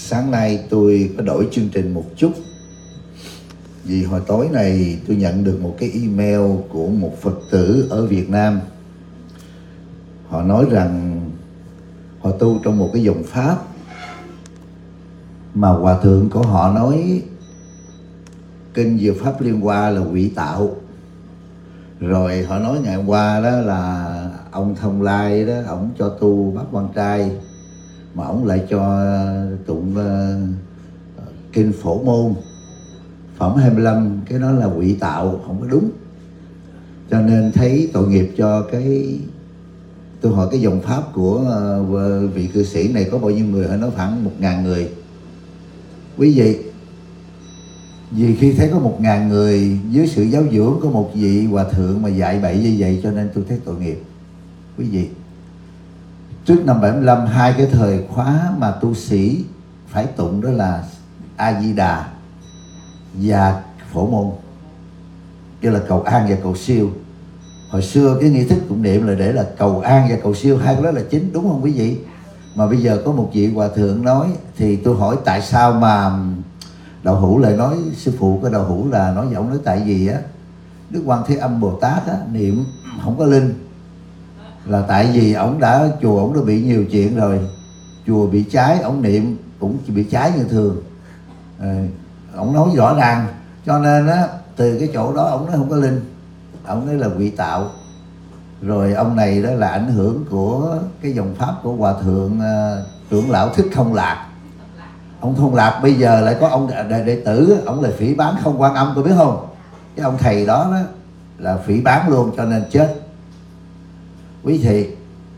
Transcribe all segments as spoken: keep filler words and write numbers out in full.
Sáng nay tôi có đổi chương trình một chút, vì hồi tối này tôi nhận được một cái email của một Phật tử ở Việt Nam. Họ nói rằng họ tu trong một cái dòng Pháp mà Hòa Thượng của họ nói kinh Diệu Pháp Liên Hoa là quỷ tạo. Rồi họ nói ngày hôm qua đó là ông Thông Lai đó, ổng cho tu Bát Quan Trai mà ổng lại cho tụng uh, kinh Phổ Môn phẩm hai mươi lăm, cái đó là quỷ tạo, không có đúng. Cho nên thấy tội nghiệp cho cái, tôi hỏi cái dòng Pháp của uh, vị cư sĩ này có bao nhiêu người? Họ nói khoảng một ngàn người. Quý vị, vì khi thấy có một ngàn người dưới sự giáo dưỡng của một vị Hòa Thượng mà dạy bậy như vậy, cho nên tôi thấy tội nghiệp. Quý vị, trước năm bảy mươi lăm, hai cái thời khóa mà tu sĩ phải tụng đó là A Di Đà và Phổ Môn, tức là cầu an và cầu siêu. Hồi xưa cái nghi thức tụng niệm là để là cầu an và cầu siêu, hai cái đó là chính, đúng không quý vị? Mà bây giờ có một vị Hòa Thượng nói, thì tôi hỏi tại sao mà Đạo Hữu lại nói, sư phụ của Đạo Hữu là nói giọng nói tại vì á Đức Quan Thế Âm Bồ Tát á, niệm không có linh, là tại vì ổng đã, chùa ổng đã bị nhiều chuyện rồi, chùa bị cháy, ổng niệm cũng bị cháy như thường. À, ổng nói rõ ràng, cho nên á từ cái chỗ đó ổng nói không có linh, ổng nói là quỷ tạo. Rồi ông này đó là ảnh hưởng của cái dòng Pháp của Hòa Thượng uh, trưởng lão Thích Thông Lạc. Ông Thông Lạc bây giờ lại có ông đệ, đệ tử, ông là phỉ báng Không Quan Âm, tôi biết không? Cái ông thầy đó, đó là phỉ báng luôn, cho nên chết. Quý thị,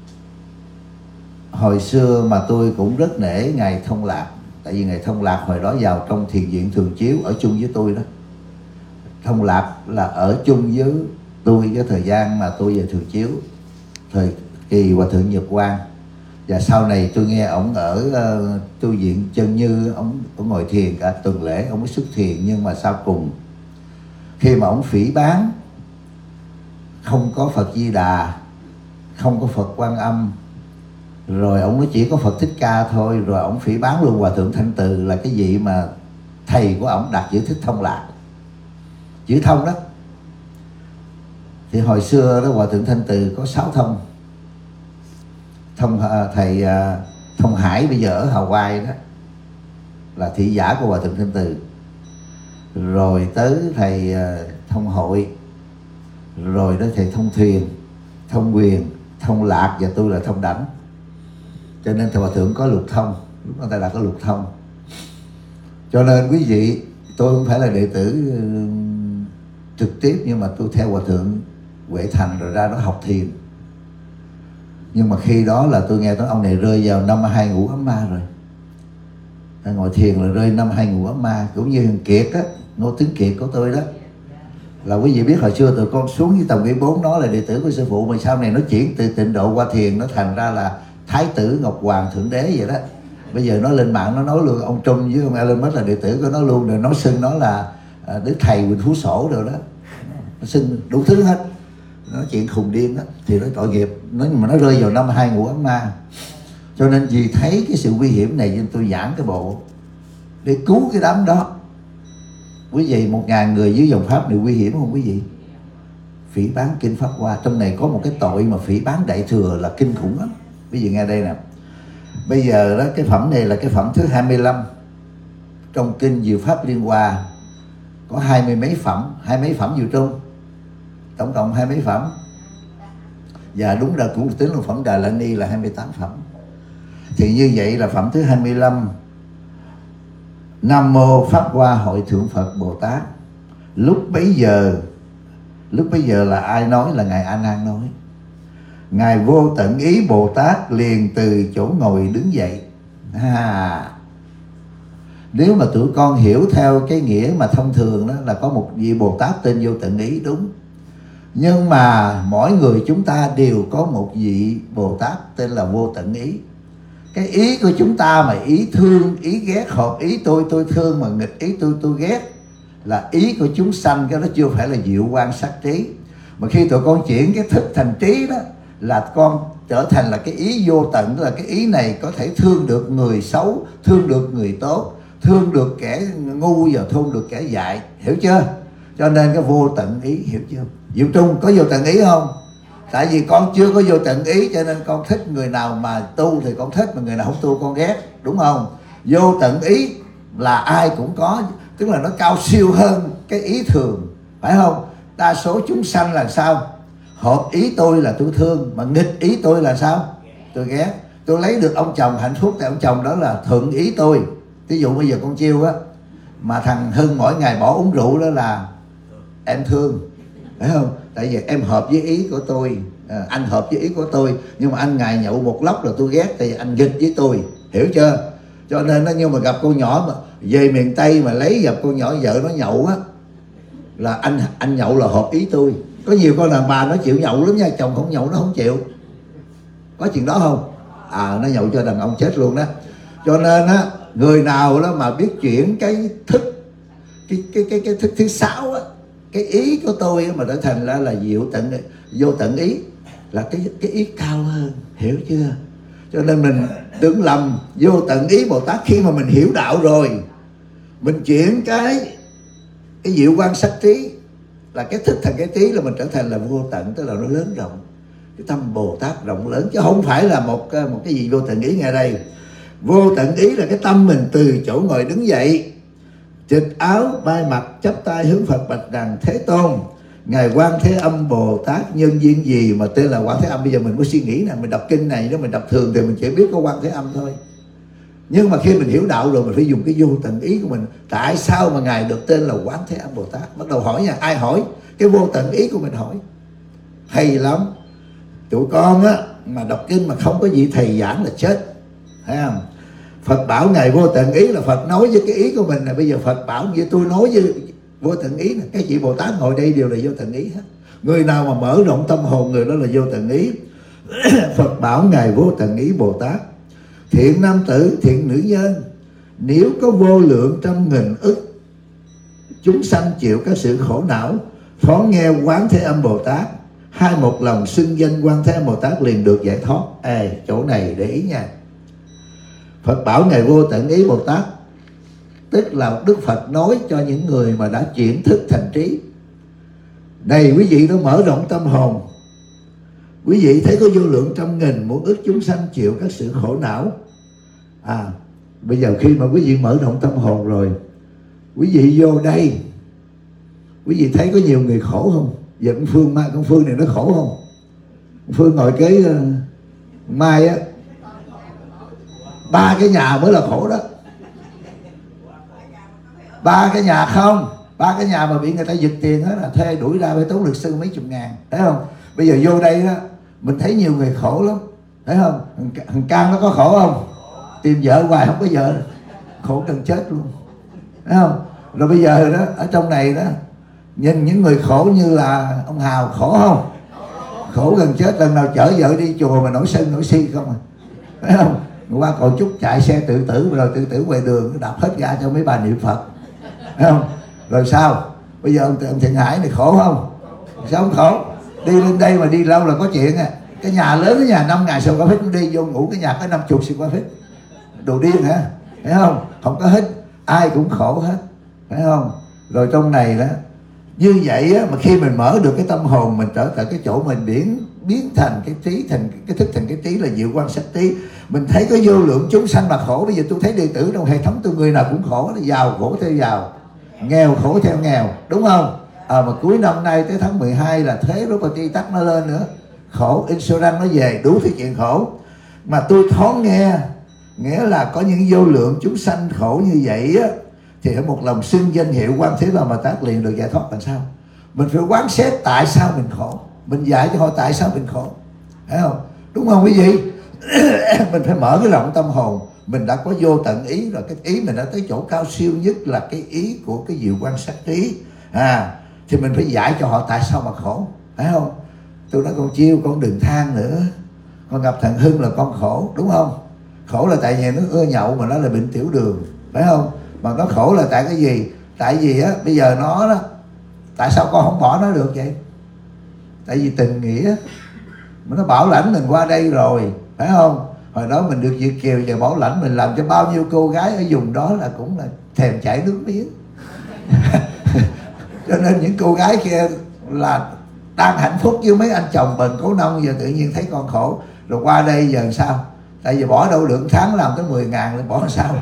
hồi xưa mà tôi cũng rất nể Ngài Thông Lạc, tại vì Ngài Thông Lạc hồi đó vào trong thiền viện Thường Chiếu ở chung với tôi đó. Thông Lạc là ở chung với tôi cái thời gian mà tôi về Thường Chiếu, thời kỳ Hòa Thượng Nhật Quang. Và sau này tôi nghe ổng ở uh, tu viện Chân Như, ổng ngồi thiền cả tuần lễ, ổng mới xuất thiền. Nhưng mà sau cùng khi mà ổng phỉ báng không có Phật Di Đà, không có Phật Quan Âm, rồi ổng nói chỉ có Phật Thích Ca thôi, rồi ổng phỉ báng luôn Hòa Thượng Thanh Từ, là cái vị mà thầy của ổng đặt chữ Thích Thông Lạc, chữ thông đó. Thì hồi xưa đó Hòa Thượng Thanh Từ có sáu thông. Thông thầy Thông Hải bây giờ ở Hawaii đó là thị giả của Hòa Thượng Thanh Từ. Rồi tới thầy Thông Hội, rồi đó thầy Thông Thuyền, Thông Quyền, Thông Lạc, và tôi là Thông Đảnh. Cho nên thầy Hòa Thượng có lục thông, lúc đó thầy đã có lục thông. Cho nên quý vị, tôi không phải là đệ tử trực tiếp, nhưng mà tôi theo Hòa Thượng Huệ Thành rồi ra đó học thiền. Nhưng mà khi đó là tôi nghe nói ông này rơi vào năm hai ngũ ấm ma rồi. Đang ngồi thiền là rơi năm hai ngũ ấm ma, cũng như Kiệt á, Ngô Tướng Kiệt của tôi đó. Là quý vị biết hồi xưa tụi con xuống với Tầm Kỷ Bốn, nó là đệ tử của sư phụ, mà sau này nó chuyển từ tịnh độ qua thiền, nó thành ra là Thái tử Ngọc Hoàng Thượng Đế vậy đó. Bây giờ nó lên mạng nó nói luôn ông Trung với ông Elon Musk là đệ tử của nó luôn, rồi nó xưng nó là Đức Thầy Quỳnh Phú Sổ rồi đó. Nó xưng đủ thứ hết, nói chuyện khùng điên đó. Thì nó tội nghiệp, nó mà nó rơi vào năm hai ngũ ấm ma. Cho nên vì thấy cái sự nguy hiểm này nên tôi giảng cái bộ để cứu cái đám đó. Quý vị, một ngàn người dưới dòng Pháp này nguy hiểm không quý vị? Phỉ báng kinh Pháp Hoa, trong này có một cái tội mà phỉ báng Đại Thừa là kinh khủng lắm. Quý vị nghe đây nè. Bây giờ đó, cái phẩm này là cái phẩm thứ hai mươi lăm trong kinh Diệu Pháp Liên Hoa. Có hai mươi mấy phẩm, hai mấy phẩm Diệu Trung, tổng cộng hai mấy phẩm. Và đúng là cũng tính là phẩm Đà La Ni là hai mươi tám phẩm. Thì như vậy là phẩm thứ hai mươi lăm, Nam Mô Pháp Hoa Hội Thượng Phật Bồ Tát. Lúc bấy giờ, lúc bấy giờ là ai nói? Là Ngài A Nan nói. Ngài Vô Tận Ý Bồ Tát liền từ chỗ ngồi đứng dậy. À, nếu mà tụi con hiểu theo cái nghĩa mà thông thường đó, là có một vị Bồ Tát tên Vô Tận Ý, đúng. Nhưng mà mỗi người chúng ta đều có một vị Bồ Tát tên là Vô Tận Ý. Cái ý của chúng ta mà ý thương, ý ghét, hợp ý tôi, tôi thương, mà nghịch ý tôi, tôi ghét, là ý của chúng sanh. Cái đó chưa phải là diệu quan sát trí. Mà khi tụi con chuyển cái thức thành trí đó, là con trở thành là cái ý vô tận, là cái ý này có thể thương được người xấu, thương được người tốt, thương được kẻ ngu và thương được kẻ dại, hiểu chưa? Cho nên cái vô tận ý, hiểu chưa? Diệu Trung có vô tận ý không? Tại vì con chưa có vô tận ý cho nên con thích người nào mà tu thì con thích, mà người nào không tu con ghét, đúng không? Vô tận ý là ai cũng có, tức là nó cao siêu hơn cái ý thường, phải không? Đa số chúng sanh là sao? Hợp ý tôi là tôi thương, mà nghịch ý tôi là sao? Tôi ghét. Tôi lấy được ông chồng hạnh phúc thì ông chồng đó là thuận ý tôi. Ví dụ bây giờ con Chiêu á, mà thằng Hưng mỗi ngày bỏ uống rượu đó là em thương, phải không? Tại vì em hợp với ý của tôi, à, anh hợp với ý của tôi, nhưng mà anh ngày nhậu một lốc là tôi ghét, thì anh nghịch với tôi, hiểu chưa? Cho nên nó, nhưng mà gặp cô nhỏ mà về miền Tây mà lấy gặp cô nhỏ vợ nó nhậu á, là anh anh nhậu là hợp ý tôi. Có nhiều con đàn bà nó chịu nhậu lắm nha, chồng không nhậu nó không chịu. Có chuyện đó không? À, nó nhậu cho đàn ông chết luôn đó. Cho nên á, người nào đó mà biết chuyển cái thức, cái cái cái cái thức thứ sáu á, cái ý của tôi mà trở thành ra là diệu tận, vô tận ý, là cái cái ý cao hơn, hiểu chưa? Cho nên mình đừng lầm vô tận ý Bồ Tát. Khi mà mình hiểu đạo rồi, mình chuyển cái cái diệu quan sắc trí, là cái thức thành cái trí, là mình trở thành là vô tận, tức là nó lớn rộng. Cái tâm Bồ Tát rộng lớn, chứ không phải là một một cái gì vô tận ý ngay đây. Vô tận ý là cái tâm mình từ chỗ ngồi đứng dậy, chịch áo bay mặt, chắp tay hướng Phật bạch rằng: Thế Tôn, Ngài Quan Thế Âm Bồ Tát nhân duyên gì mà tên là Quan Thế Âm? Bây giờ mình có suy nghĩ nè, mình đọc kinh này, nếu mình đọc thường thì mình chỉ biết có Quan Thế Âm thôi. Nhưng mà khi mình hiểu đạo rồi, mình phải dùng cái vô tận ý của mình. Tại sao mà Ngài được tên là Quán Thế Âm Bồ Tát? Bắt đầu hỏi nha, ai hỏi? Cái vô tận ý của mình hỏi. Hay lắm. Tụi con á, mà đọc kinh mà không có vị thầy giảng là chết, thấy không? Phật bảo Ngài vô tận ý là Phật nói với cái ý của mình. Là bây giờ Phật bảo như tôi nói với vô tận ý là cái chị Bồ Tát ngồi đây đều là vô tận ý hết. Người nào mà mở rộng tâm hồn, người đó là vô tận ý. Phật bảo Ngài vô tận ý Bồ Tát: Thiện nam tử, thiện nữ nhân, nếu có vô lượng trăm nghìn ức chúng sanh chịu các sự khổ não, phóng nghe Quán Thế Âm Bồ Tát, hai một lòng xưng danh Quán Thế Âm Bồ Tát liền được giải thoát. Ê, chỗ này để ý nha. Phật bảo Ngài vô tận ý Bồ Tát, tức là Đức Phật nói cho những người mà đã chuyển thức thành trí. Này quý vị, nó mở rộng tâm hồn. Quý vị thấy có vô lượng trăm nghìn muôn ức chúng sanh chịu các sự khổ não. À, bây giờ khi mà quý vị mở rộng tâm hồn rồi, quý vị vô đây, quý vị thấy có nhiều người khổ không? Giờ con Phương, con Phương này nó khổ không? Con Phương ngồi kế uh, Mai á, ba cái nhà mới là khổ đó. Ba cái nhà không, ba cái nhà mà bị người ta giật tiền hết, là thuê đuổi ra phải tốn luật sư mấy chục ngàn, thấy không? Bây giờ vô đây đó, mình thấy nhiều người khổ lắm, thấy không? Thằng Cam nó có khổ không? Tìm vợ hoài không có vợ, khổ gần chết luôn, thấy không? Rồi bây giờ đó, ở trong này đó, nhìn những người khổ như là ông Hào, khổ không? Khổ gần chết, lần nào chở vợ đi chùa mà nổi sân nổi si không à, thấy không? Qua còn chút chạy xe tự tử, rồi tự tử ngoài đường đạp hết ga cho mấy bà niệm Phật, thấy không? Rồi sao? Bây giờ ông, ông Thiện Hải này khổ không? Sao không khổ? Đi lên đây mà đi lâu là có chuyện à. Cái nhà lớn, cái nhà năm ngàn square feet đi vô ngủ, cái nhà có năm chục square feet, đồ điên hả? Thấy không? Không có hết, ai cũng khổ hết, thấy không? Rồi trong này đó, như vậy á, mà khi mình mở được cái tâm hồn mình trở tại cái chỗ mình biến biến thành cái trí, thành cái thức thành cái trí là diệu quan sát trí. Mình thấy có vô lượng chúng sanh mà khổ. Bây giờ tôi thấy đệ tử trong hệ thống tôi người nào cũng khổ, giàu khổ theo giàu, nghèo khổ theo nghèo, đúng không? À, mà cuối năm nay tới tháng mười hai là thuế property tax nó lên nữa, khổ, insurance nó về, đủ thứ chuyện khổ. Mà tôi thoáng nghe, nghĩa là có những vô lượng chúng sanh khổ như vậy á, thì ở một lòng xưng danh hiệu Quan Thế Âm Bồ Tát liền được giải thoát. Làm sao? Mình phải quán xét tại sao mình khổ, mình dạy cho họ tại sao mình khổ, thấy không? Đúng không quý vị? Mình phải mở cái rộng tâm hồn. Mình đã có vô tận ý rồi, cái ý mình đã tới chỗ cao siêu nhất là cái ý của cái diệu quan sát trí. À, thì mình phải dạy cho họ tại sao mà khổ, thấy không? Tôi nói con Chiêu, con đừng than nữa. Con gặp thằng Hưng là con khổ, đúng không? Khổ là tại vì nó ưa nhậu mà nó là bệnh tiểu đường, phải không? Mà nó khổ là tại cái gì? Tại vì á, bây giờ nó đó, tại sao con không bỏ nó được vậy? Tại vì tình nghĩa. mà nó bảo lãnh mình qua đây rồi, phải không? Hồi đó mình được Việt kiều và bảo lãnh mình làm cho bao nhiêu cô gái ở vùng đó là cũng là thèm chảy nước miếng. Cho nên những cô gái kia là đang hạnh phúc với mấy anh chồng bần cố nông, giờ tự nhiên thấy con khổ rồi qua đây giờ sao? Tại vì bỏ đâu được tháng làm tới mười ngàn rồi bỏ sao?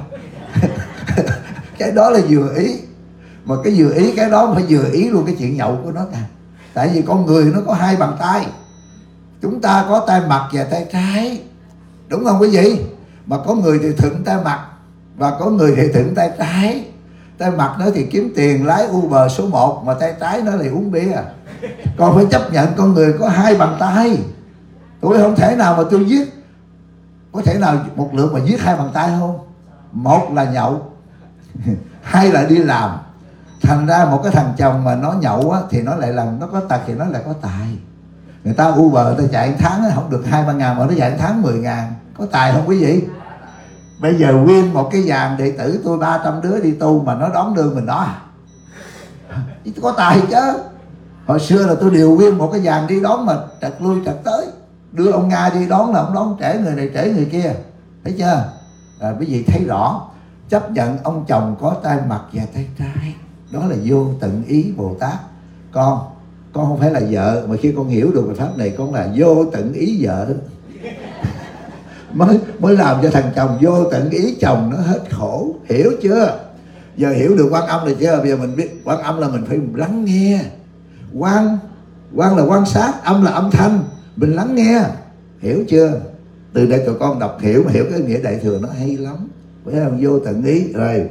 Cái đó là vừa ý, mà cái vừa ý cái đó phải vừa ý luôn cái chuyện nhậu của nó cả. Tại vì con người nó có hai bàn tay, chúng ta có tay mặt và tay trái, đúng không quý vị? Mà có người thì thuận tay mặt và có người thì thuận tay trái. Tay mặt nó thì kiếm tiền lái Uber số một, mà tay trái nó thì uống bia. Còn phải chấp nhận con người có hai bàn tay. Tôi không thể nào mà tôi giết, có thể nào một lượt mà giết hai bàn tay không? Một là nhậu, hai là đi làm. Thành ra một cái thằng chồng mà nó nhậu á, thì nó lại làm, nó có tật thì nó lại có tài. Người ta Uber người ta chạy tháng á, không được hai ba ngàn mà nó chạy tháng mười ngàn. Có tài không quý vị? Bây giờ nguyên một cái dàn đệ tử tôi ba trăm đứa đi tu mà nó đón đưa mình đó à? Có tài chứ. Hồi xưa là tôi điều nguyên một cái dàn đi đón mà trật lui trật tới. Đưa ông Nga đi đón là ông đón trễ người này trễ người kia. Thấy chưa? À, quý vị thấy rõ. Chấp nhận ông chồng có tay mặt và tay trái, đó là vô tận ý Bồ Tát. Con Con không phải là vợ, mà khi con hiểu được bài pháp này, con là vô tận ý vợ đó. Mới, mới làm cho thằng chồng vô tận ý chồng nó hết khổ. Hiểu chưa? Giờ hiểu được Quan Âm rồi chưa? Bây giờ mình biết Quan Âm là mình phải lắng nghe. Quan Quan là quan sát, âm là âm thanh, mình lắng nghe. Hiểu chưa? Từ đây tụi con đọc hiểu, mà hiểu cái nghĩa đại thừa nó hay lắm. Phải không? Vô tận ý. Rồi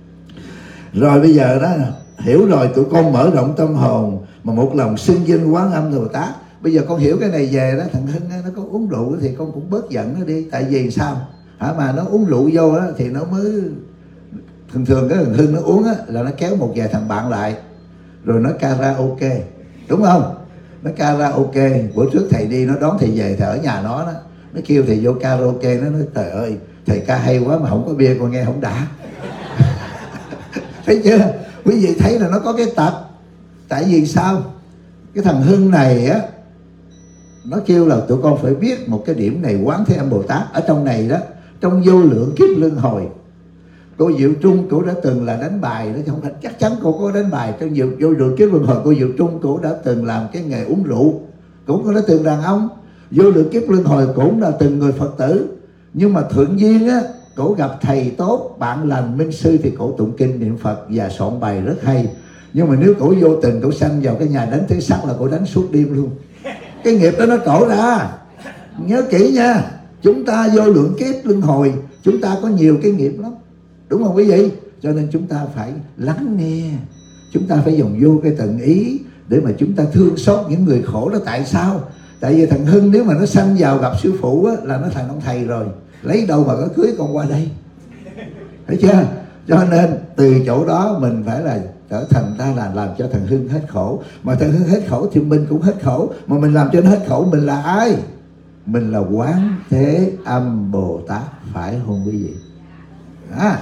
Rồi bây giờ đó, hiểu rồi tụi con mở rộng tâm hồn, mà một lòng xưng danh Quán Âm Bồ Tát. Bây giờ con hiểu cái này về đó, thằng Hưng nó có uống rượu thì con cũng bớt giận nó đi. Tại vì sao? Hả, mà nó uống rượu vô đó, thì nó mới thường thường cái thằng Hưng nó uống á, là nó kéo một vài thằng bạn lại rồi nó karaoke, đúng không? Nó karaoke. Bữa trước thầy đi nó đón thầy về, thầy ở nhà nó đó, nó kêu thầy vô karaoke, nó nói trời ơi thầy ca hay quá mà không có bia con nghe không đã. Thấy chưa? Quý vị thấy là nó có cái tật. Tại vì sao? Cái thằng Hưng này á, nó kêu là tụi con phải biết một cái điểm này. Quán Thế Âm Bồ Tát ở trong này đó, trong vô lượng kiếp luân hồi, cô Diệu Trung cổ đã từng là đánh bài đó, không phải chắc chắn cô có đánh bài. Trong vô, vô lượng kiếp luân hồi, cô Diệu Trung cổ đã từng làm cái nghề uống rượu, cũng đã từng đàn ông. Vô lượng kiếp luân hồi cũng là từng người Phật tử. Nhưng mà thuận duyên á, cổ gặp thầy tốt, bạn lành, minh sư thì cổ tụng kinh niệm Phật và soạn bài rất hay. Nhưng mà nếu cổ vô tình cổ sanh vào cái nhà đánh tứ sắc là cổ đánh suốt đêm luôn. Cái nghiệp đó nó trổ ra. Nhớ kỹ nha, chúng ta vô lượng kiếp luân hồi, chúng ta có nhiều cái nghiệp lắm, đúng không quý vị? Cho nên chúng ta phải lắng nghe, chúng ta phải dùng vô cái tận ý để mà chúng ta thương xót những người khổ đó. Tại sao? Tại vì thằng Hưng nếu mà nó sanh vào gặp sư phụ á, là nó thành ông thầy rồi, lấy đâu mà có cưới con qua đây. Thấy chưa? Cho nên từ chỗ đó mình phải là trở thành ra là làm cho thằng Hưng hết khổ. Mà thằng Hưng hết khổ thì mình cũng hết khổ. Mà mình làm cho nó hết khổ, mình là ai? Mình là Quán Thế Âm Bồ Tát, phải không quý vị? À,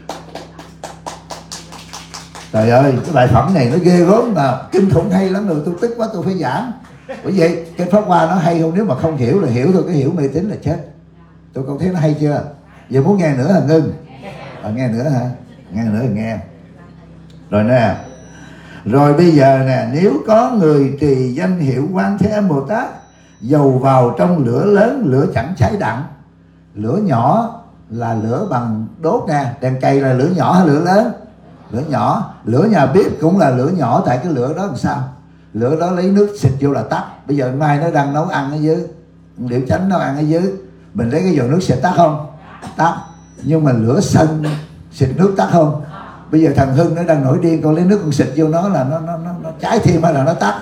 trời ơi, cái bài phẩm này nó ghê gớm mà kinh khủng hay lắm rồi. Tôi tức quá tôi phải giảng. Bởi vậy cái Pháp Hoa nó hay không? Nếu mà không hiểu là hiểu thôi, cái hiểu mê tín là chết. Tôi con thấy nó hay chưa? Giờ muốn nghe nữa hả Ngưng? À, nghe nữa hả? Nghe nữa thì nghe. Rồi nè, rồi bây giờ nè, nếu có người trì danh hiệu Quán Thế Âm Bồ Tát, dầu vào trong lửa lớn, lửa chẳng cháy đặng. Lửa nhỏ là lửa bằng đốt nè, đèn cầy là lửa nhỏ hay lửa lớn? Lửa nhỏ. Lửa nhà bếp cũng là lửa nhỏ, tại cái lửa đó làm sao? Lửa đó lấy nước xịt vô là tắt. Bây giờ mai nó đang nấu ăn ở dưới, Liễu Chánh nấu ăn ở dưới, mình lấy cái vòi nước xịt tắt không? Tắt. Nhưng mà lửa sân xịt nước tắt không? Bây giờ thằng Hưng nó đang nổi điên, con lấy nước con xịt vô nó là nó nó nó, nó cháy thêm hay là nó tắt?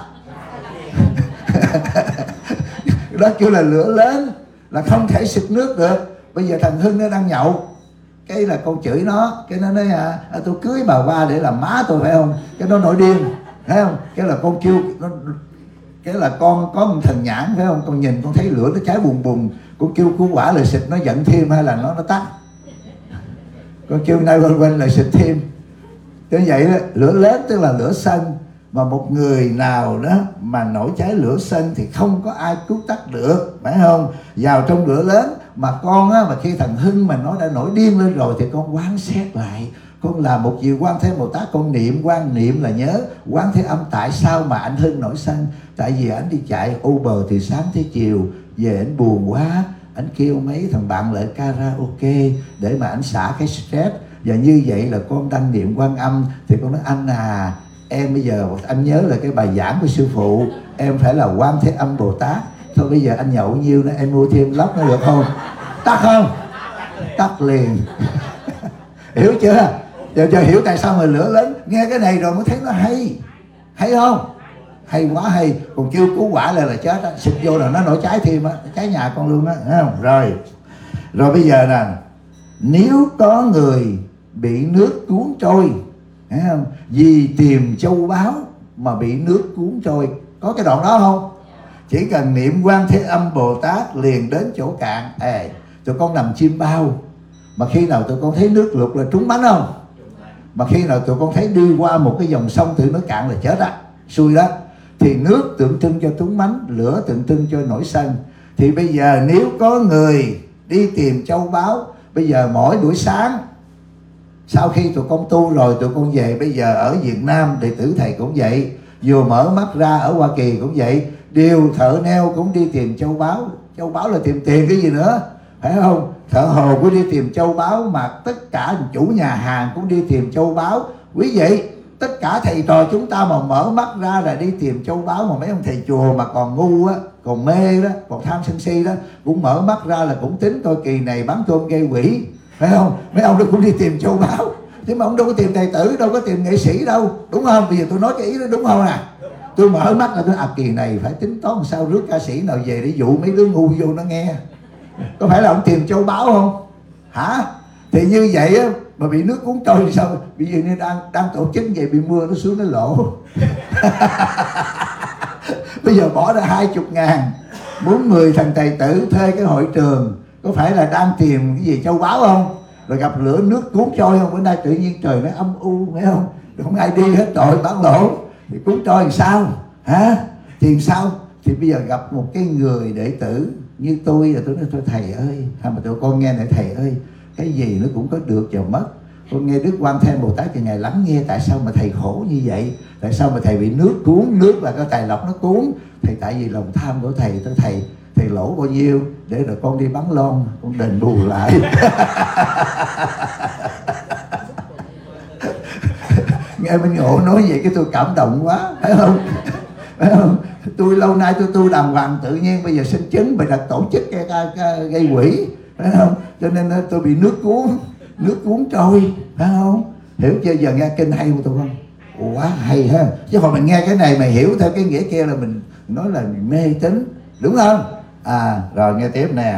Đó kêu là lửa lớn, là không thể xịt nước được. Bây giờ thằng Hưng nó đang nhậu, cái là con chửi nó, cái nó nói à, à, tôi cưới bà qua để làm má tôi phải không? Cái nó nổi điên, thấy không? Cái là con kêu nó, cái là con có một thần nhãn phải không? Con nhìn con thấy lửa nó cháy bùng bùng, con kêu cứu quả là xịt nó giận thêm hay là nó nó tắt? Con kêu nay quên quên là xịt thêm. Như vậy đó, lửa lớn tức là lửa sân, mà một người nào đó mà nổi cháy lửa sân thì không có ai cứu tắt được, phải không? Vào trong lửa lớn mà con á, mà khi thằng Hưng mà nó đã nổi điên lên rồi thì con quán xét lại, con làm một việc Quan Thế Bồ Tát, con niệm, quan niệm là nhớ Quán Thế Âm. Tại sao mà anh Hưng nổi sân? Tại vì anh đi chạy Uber từ sáng tới chiều, về anh buồn quá, anh kêu mấy thằng bạn lại karaoke để mà anh xả cái stress. Và như vậy là con đang niệm Quan Âm thì con nói anh à, em bây giờ anh nhớ là cái bài giảng của sư phụ, em phải là Quan Thế Âm Bồ Tát. Thôi bây giờ anh nhậu nhiêu nữa, em mua thêm lốc nó được không? Tắt không? Tắt liền. Hiểu chưa? Giờ giờ hiểu tại sao mà lửa lớn. Nghe cái này rồi mới thấy nó hay. Hay không? Hay quá hay. Còn kêu cứu quả lại là chết á, xịt vô là nó nổi cháy thêm á, cháy nhà con luôn á, thấy không? Rồi. Rồi bây giờ nè, nếu có người bị nước cuốn trôi, thấy không? Vì tìm châu báu mà bị nước cuốn trôi, có cái đoạn đó không? Chỉ cần niệm Quan Thế Âm Bồ Tát liền đến chỗ cạn. Ê, tụi con nằm chim bao, mà khi nào tụi con thấy nước lụt là trúng bánh không? Mà khi nào tụi con thấy đi qua một cái dòng sông tự nó cạn là chết á, xui đó. Thì nước tượng trưng cho trúng bánh, lửa tượng trưng cho nổi sân. Thì bây giờ nếu có người đi tìm châu báu, bây giờ mỗi buổi sáng sau khi tụi con tu rồi tụi con về, bây giờ ở Việt Nam đệ tử thầy cũng vậy, vừa mở mắt ra ở Hoa Kỳ cũng vậy, đều thợ neo cũng đi tìm châu báu. Châu báu là tìm tiền cái gì nữa, phải không? Thợ hồ cũng đi tìm châu báu, mà tất cả chủ nhà hàng cũng đi tìm châu báu. Quý vị, tất cả thầy trò chúng ta mà mở mắt ra là đi tìm châu báu, mà mấy ông thầy chùa mà còn ngu á, còn mê đó, còn tham sân si đó, cũng mở mắt ra là cũng tính tôi kỳ này bán tôm gây quỷ, phải không? Mấy ông đó cũng đi tìm châu báu, chứ mà ông đâu có tìm thầy tử, đâu có tìm nghệ sĩ đâu, đúng không? Bây giờ tôi nói cái ý đó đúng không nè? Tôi mở mắt là tôi à, kỳ này phải tính toán sao rước ca sĩ nào về để dụ mấy đứa ngu vô nó nghe. Có phải là ông tìm châu báu không? Hả? Thì như vậy á, mà bị nước cuốn trôi thì sao? Bây giờ nên đang đang tổ chức vậy bị mưa nó xuống nó lỗ. Bây giờ bỏ ra hai chục ngàn, muốn mười thằng thầy tử thuê cái hội trường, có phải là đang tìm cái gì châu báu không? Rồi gặp lửa nước cuốn trôi không? Bữa nay tự nhiên trời nó âm u, phải không? Không ai đi hết, trời bán lỗ thì cuốn trôi làm sao? Hả? Thì sao? Thì bây giờ gặp một cái người đệ tử như tôi là tôi nói thôi thầy ơi, hay mà tụi con nghe này thầy ơi, cái gì nó cũng có được và mất. Con nghe Đức Quan Thế Bồ Tát thì ngài lắng nghe tại sao mà thầy khổ như vậy, tại sao mà thầy bị nước cuốn, nước là cái tài lộc nó cuốn thầy, tại vì lòng tham của thầy. Tôi thầy thầy lỗ bao nhiêu để rồi con đi bắn lon, con đền bù lại. Nghe Minh Ngộ nói vậy cái tôi cảm động quá, phải không? Phải không? Tôi lâu nay tôi tu đàng hoàng, tự nhiên bây giờ sinh chứng bị đặt tổ chức gây, gây, gây quỷ, phải không? Cho nên tôi bị nước cuốn, nước cuốn trôi, phải không? Hiểu chưa? Giờ nghe kinh hay không tụi con? Quá hay ha. Chứ hồi mình nghe cái này mà hiểu theo cái nghĩa kia là mình nói là mình mê tín, đúng không? À rồi nghe tiếp nè.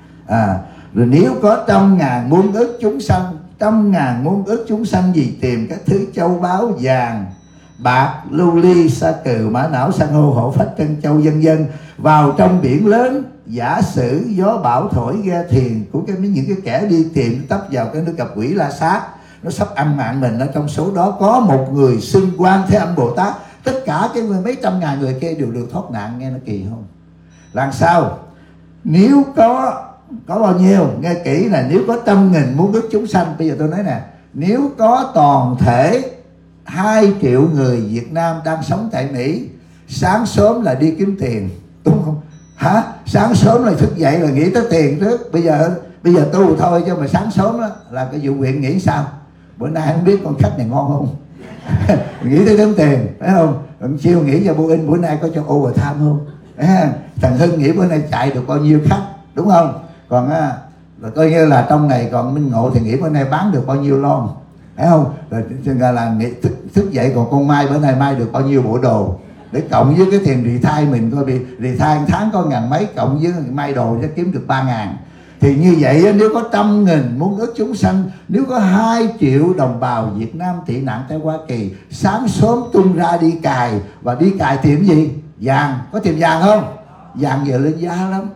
À rồi nếu có trăm ngàn muôn ức chúng sanh, trăm ngàn muôn ức chúng sanh gì tìm các thứ châu báu vàng bạc lưu ly sa cừ mã não san hô hổ phách trân châu vân vân vào trong biển lớn, giả sử gió bão thổi ghe thuyền của cái những cái kẻ đi tìm tấp vào cái nước gặp quỷ la sát, nó sắp ăn mạng mình. Ở trong số đó có một người xưng Quan Thế Âm Bồ Tát, tất cả cái mấy trăm ngàn người kia đều được thoát nạn. Nghe nó kỳ không? Làm sao? Nếu có có bao nhiêu? Nghe kỹ là nếu có trăm nghìn muôn ức chúng sanh. Bây giờ tôi nói nè, nếu có toàn thể hai triệu người Việt Nam đang sống tại Mỹ, sáng sớm là đi kiếm tiền, đúng không? Hả? Sáng sớm là thức dậy là nghĩ tới tiền trước. Bây giờ bây giờ tu thôi, chứ mà sáng sớm đó là cái vụ huyện nghĩ sao? Bữa nay không biết con khách này ngon không? Nghĩ tới đếm tiền, phải không? Còn chiều nghĩ cho Boeing bữa nay có cho overtime không? À, thằng Hưng nghĩ bữa nay chạy được bao nhiêu khách, đúng không? Còn á, là coi như là trong ngày còn Minh Ngộ thì nghĩ bữa nay bán được bao nhiêu lon, phải không? Rồi là nghĩ, thức, thức dậy còn con Mai bữa nay Mai được bao nhiêu bộ đồ, để cộng với cái tiền rì thai mình coi bị rì thai tháng có ngàn mấy, cộng với Mai đồ sẽ kiếm được ba ngàn. Thì như vậy nếu có trăm nghìn muôn ức chúng sanh, nếu có hai triệu đồng bào Việt Nam tị nạn tại Hoa Kỳ, sáng sớm tung ra đi cài, và đi cài tìm gì? Vàng. Có tìm vàng không? Vàng giờ lên giá lắm.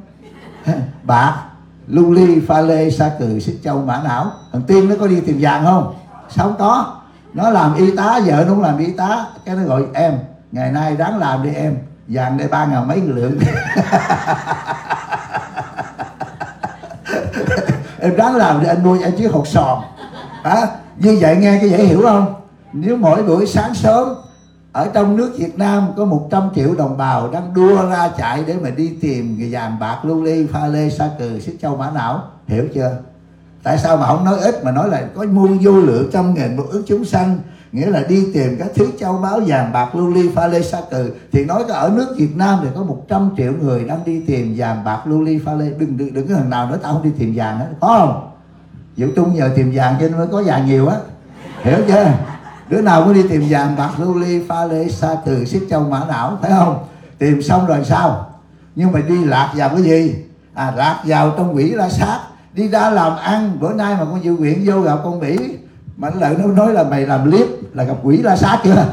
Bạc, lưu ly, pha lê, sa cừ, xích châu, mã não. Thằng Tiên nó có đi tìm vàng không? Sao không có? Nó làm y tá, vợ nó cũng làm y tá, cái nó gọi em ngày nay ráng làm đi em, vàng đây ba ngàn mấy lượng. Em ráng làm đi anh nuôi em chứ hột sòn. À, như vậy nghe cái dễ hiểu không? Nếu mỗi buổi sáng sớm ở trong nước Việt Nam có một trăm triệu đồng bào đang đua ra chạy để mà đi tìm cái vàng bạc lưu ly pha lê sa cừ xích châu mã não, hiểu chưa? Tại sao mà không nói ít mà nói là có muôn vô lượng trăm nghìn một ức chúng sanh, nghĩa là đi tìm các thứ châu báu vàng bạc lưu ly pha lê sa cừ. Thì nói có ở nước Việt Nam thì có một trăm triệu người đang đi tìm vàng bạc lưu ly pha lê. Đừng đừng, đừng có thằng nào nói tao không đi tìm vàng hết, có không? Diệu Trung nhờ tìm vàng cho nên mới có vàng nhiều á, hiểu chưa? Đứa nào cũng đi tìm vàng bạc lưu ly pha lê sa cừ xích châu mã não, phải không? Tìm xong rồi sao? Nhưng mà đi lạc vào cái gì? À, lạc vào trong quỷ la sát. Đi ra làm ăn, bữa nay mà con Diệu Nguyện vô gặp con Mỹ mà nó lại nó nói là mày làm liếp là gặp quỷ la sát chưa?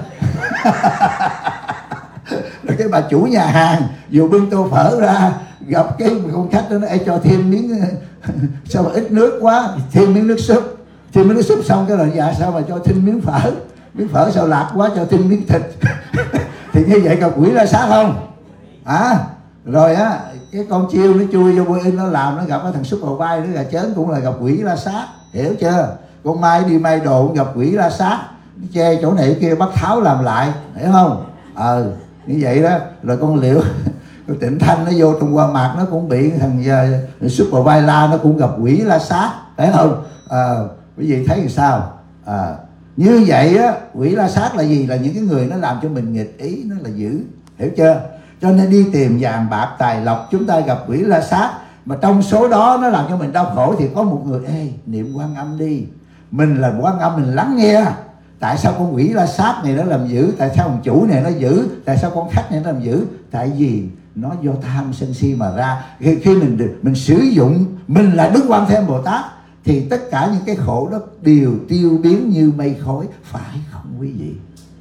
Rồi cái bà chủ nhà hàng vừa bưng tô phở ra gặp cái con khách đó, nó Ê, cho thêm miếng sao mà ít nước quá, thêm miếng nước súp, thêm miếng nước súp xong cái là dạ sao mà cho thêm miếng phở, miếng phở sao lạc quá cho thêm miếng thịt. Thì như vậy gặp quỷ la sát không? À, rồi á cái con chiêu nó chui vô bôi in nó làm, nó gặp cái thằng súp vào vai, nó gà chớn cũng là gặp quỷ la sát, hiểu chưa? Con Mai đi may đồ cũng gặp quỷ la sát, che chỗ này kia bắt tháo làm lại, hiểu không? Ờ như vậy đó. Rồi con Liệu con Tịnh Thanh nó vô trong qua mặt nó cũng bị thằng uh, súp vào vai la, nó cũng gặp quỷ la sát, thấy không? Ờ quý vị thấy thì sao? À, như vậy á, quỷ la sát là gì? Là những cái người nó làm cho mình nghịch ý, nó là dữ, hiểu chưa? Cho nên đi tìm vàng bạc tài lộc chúng ta gặp quỷ la sát. Mà trong số đó nó làm cho mình đau khổ thì có một người ê niệm Quan Âm đi, mình là Quan Âm mình lắng nghe. Tại sao con quỷ la sát này nó làm dữ? Tại sao ông chủ này nó dữ? Tại sao con khách này nó làm dữ? Tại vì nó do tham sân si mà ra. Khi, khi mình được mình sử dụng mình là Đức Quan Thế Âm Bồ Tát thì tất cả những cái khổ đó đều tiêu biến như mây khói, phải không quý vị?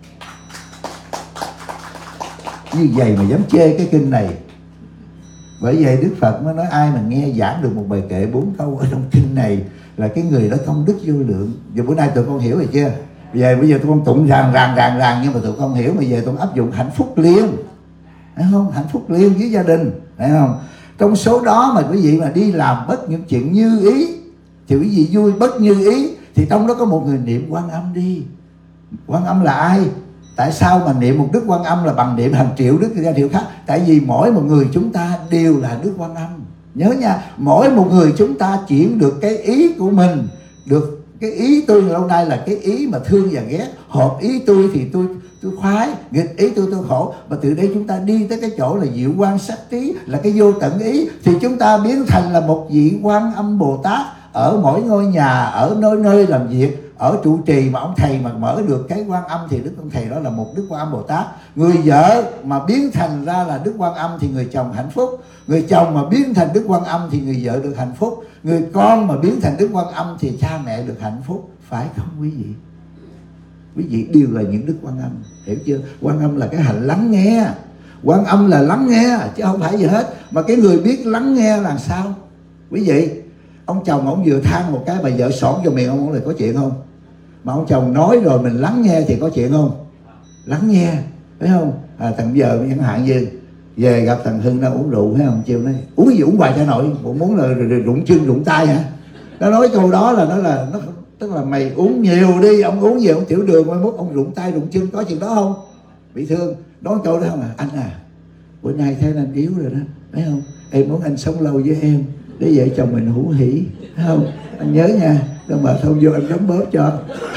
Như vậy mà dám chê cái kinh này. Bởi vậy Đức Phật mới nói ai mà nghe giảng được một bài kệ bốn câu ở trong kinh này là cái người đó công đức vô lượng. Giờ bữa nay tụi con hiểu rồi chưa? Về bây giờ tụi con tụng ràng ràng ràng ràng nhưng mà tụi con hiểu, mà về tụi con áp dụng hạnh phúc liền, thấy không? Hạnh phúc liền với gia đình, thấy không? Trong số đó mà quý vị mà đi làm bất những chuyện như ý thì quý vị vui bất như ý, thì trong đó có một người niệm Quan Âm đi. Quan Âm là ai? Tại sao mà niệm một Đức Quan Âm là bằng niệm hàng triệu Đức gia triệu khác? Tại vì mỗi một người chúng ta đều là Đức Quan Âm. Nhớ nha, mỗi một người chúng ta chuyển được cái ý của mình, được cái ý tôi lâu nay là cái ý mà thương và ghét. Hợp ý tôi thì tôi tôi khoái, nghịch ý tôi tôi khổ. Và từ đây chúng ta đi tới cái chỗ là diệu quan sắc trí, là cái vô tận ý, thì chúng ta biến thành là một vị Quan Âm Bồ Tát ở mỗi ngôi nhà, ở nơi nơi làm việc, ở trụ trì mà ông thầy mà mở được cái Quan Âm thì Đức ông thầy đó là một Đức Quan Âm Bồ Tát. Người vợ mà biến thành ra là Đức Quan Âm thì người chồng hạnh phúc. Người chồng mà biến thành Đức Quan Âm thì người vợ được hạnh phúc. Người con mà biến thành Đức Quan Âm thì cha mẹ được hạnh phúc, phải không quý vị? Quý vị đều là những Đức Quan Âm, hiểu chưa? Quan Âm là cái hành lắng nghe. Quan Âm là lắng nghe chứ không phải gì hết. Mà cái người biết lắng nghe là sao? Quý vị, ông chồng ông vừa than một cái bà vợ xổn cho miệng ông, ông là có chuyện không? Mà ông chồng nói rồi mình lắng nghe thì có chuyện không? Lắng nghe, phải không? À, thằng vợ chẳng hạn gì về gặp thằng Hưng đang uống rượu, thấy không? Chiều nói uống gì uống hoài cho nội, muốn là rụng chân rụng tay hả? Nó nói câu đó là nó là nó tức là mày uống nhiều đi, ông uống nhiều ông tiểu đường mai mốt ông rụng tay rụng chân, có chuyện đó không? Bị thương nói câu đó không à? Anh à, bữa nay thấy anh yếu rồi đó, thấy không? Em muốn anh sống lâu với em để vợ chồng mình hữu hỉ, thấy không? Anh nhớ nha, đâu mà không vô em đóng bóp cho.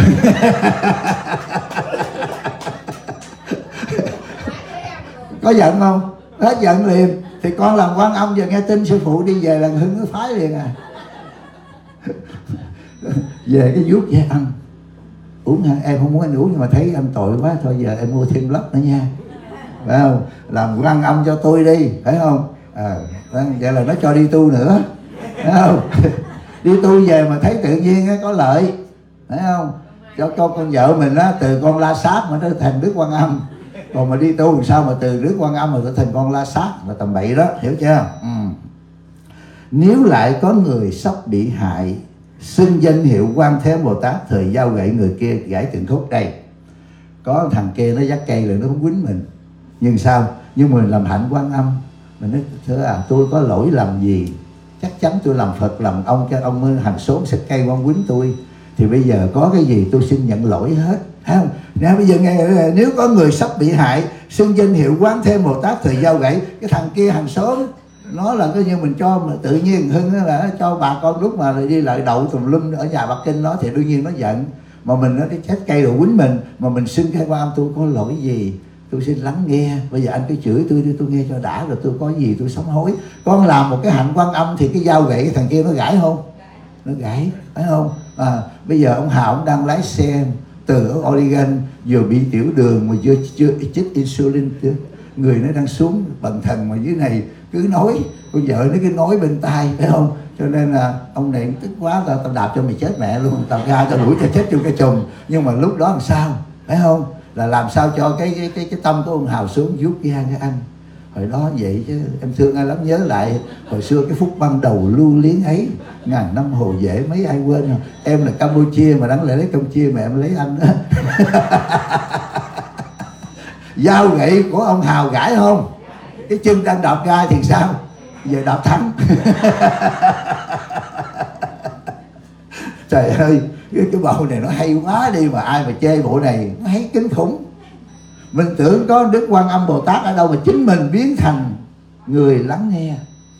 Có giận không? Hết giận liền. Thì con làm Quan Âm giờ nghe tin sư phụ đi về là Hưng nó phái liền à. Về cái vuốt về ăn uống hả? Em không muốn anh uống nhưng mà thấy anh tội quá, thôi giờ em mua thêm lốc nữa nha, phải không? Làm Quan Âm cho tôi đi, phải không? À, vậy là nó cho đi tu nữa, phải không? Đi tu về mà thấy tự nhiên có lợi, phải không? Cho con con vợ mình á, từ con La Sát mà nó thành Đức Quan Âm. Còn mà đi tu làm sao mà từ Đức Quan Âm mà nó thành con La Sát, là tầm bậy đó, hiểu chưa? Ừ. Nếu lại có người sắp bị hại xưng danh hiệu Quan Thế Bồ Tát, thời giao gậy người kia gãy từng khúc. Đây có thằng kia nó dắt cây rồi nó không quýnh mình, nhưng sao? Nhưng mình làm hạnh Quan Âm, mình nói thưa à, tôi có lỗi lầm gì, chắc chắn tôi làm Phật làm ông cho ông hàng xóm xách cây quan quýnh tôi, thì bây giờ có cái gì tôi xin nhận lỗi hết, thấy không? Nên bây giờ nghe, nếu có người sắp bị hại xưng danh hiệu Quán Thế Bồ Tát thời giao gãy, cái thằng kia hàng xóm nó là cái như mình cho mà tự nhiên Hưng là cho bà con lúc mà đi lại đậu tùm lum ở nhà Bắc Kinh nó thì đương nhiên nó giận, mà mình nó cái chết cây rồi quýnh mình, mà mình xưng khai Quan Âm tôi có lỗi gì, tôi xin lắng nghe, bây giờ anh cứ chửi tôi đi, tôi nghe cho đã, rồi tôi có gì tôi sám hối. Con làm một cái hạnh Quan Âm thì cái dao gậy cái thằng kia nó gãy không? Nó gãy, phải không? À, bây giờ ông Hào ông đang lái xe từ ở Oregon, vừa bị tiểu đường mà chưa chưa chích insulin, người nó đang xuống bần thần mà dưới này cứ nói, con vợ nó cứ nói bên tai, phải không? Cho nên là ông này tức quá, tao tao đạp cho mày chết mẹ luôn, tao ra tao đuổi cho chết vô cái chùm. Nhưng mà lúc đó làm sao, phải không? Là làm sao cho cái cái cái, cái tâm của ông Hào xuống vuốt gan cái anh. Hồi đó vậy chứ em thương ai lắm, nhớ lại hồi xưa cái phút ban đầu lưu luyến ấy, ngàn năm hồ dễ mấy ai quên không? Em là Campuchia mà đáng lẽ lấy Campuchia mà em lấy anh đó. Dao gậy của ông Hào gãy không? Cái chân đang đạp ga thì sao? Giờ đạp thắng. Trời ơi, cái, cái bộ này nó hay quá đi, mà ai mà chê bộ này nó hay kinh khủng. Mình tưởng có Đức Quan Âm Bồ Tát ở đâu mà chính mình biến thành người lắng nghe.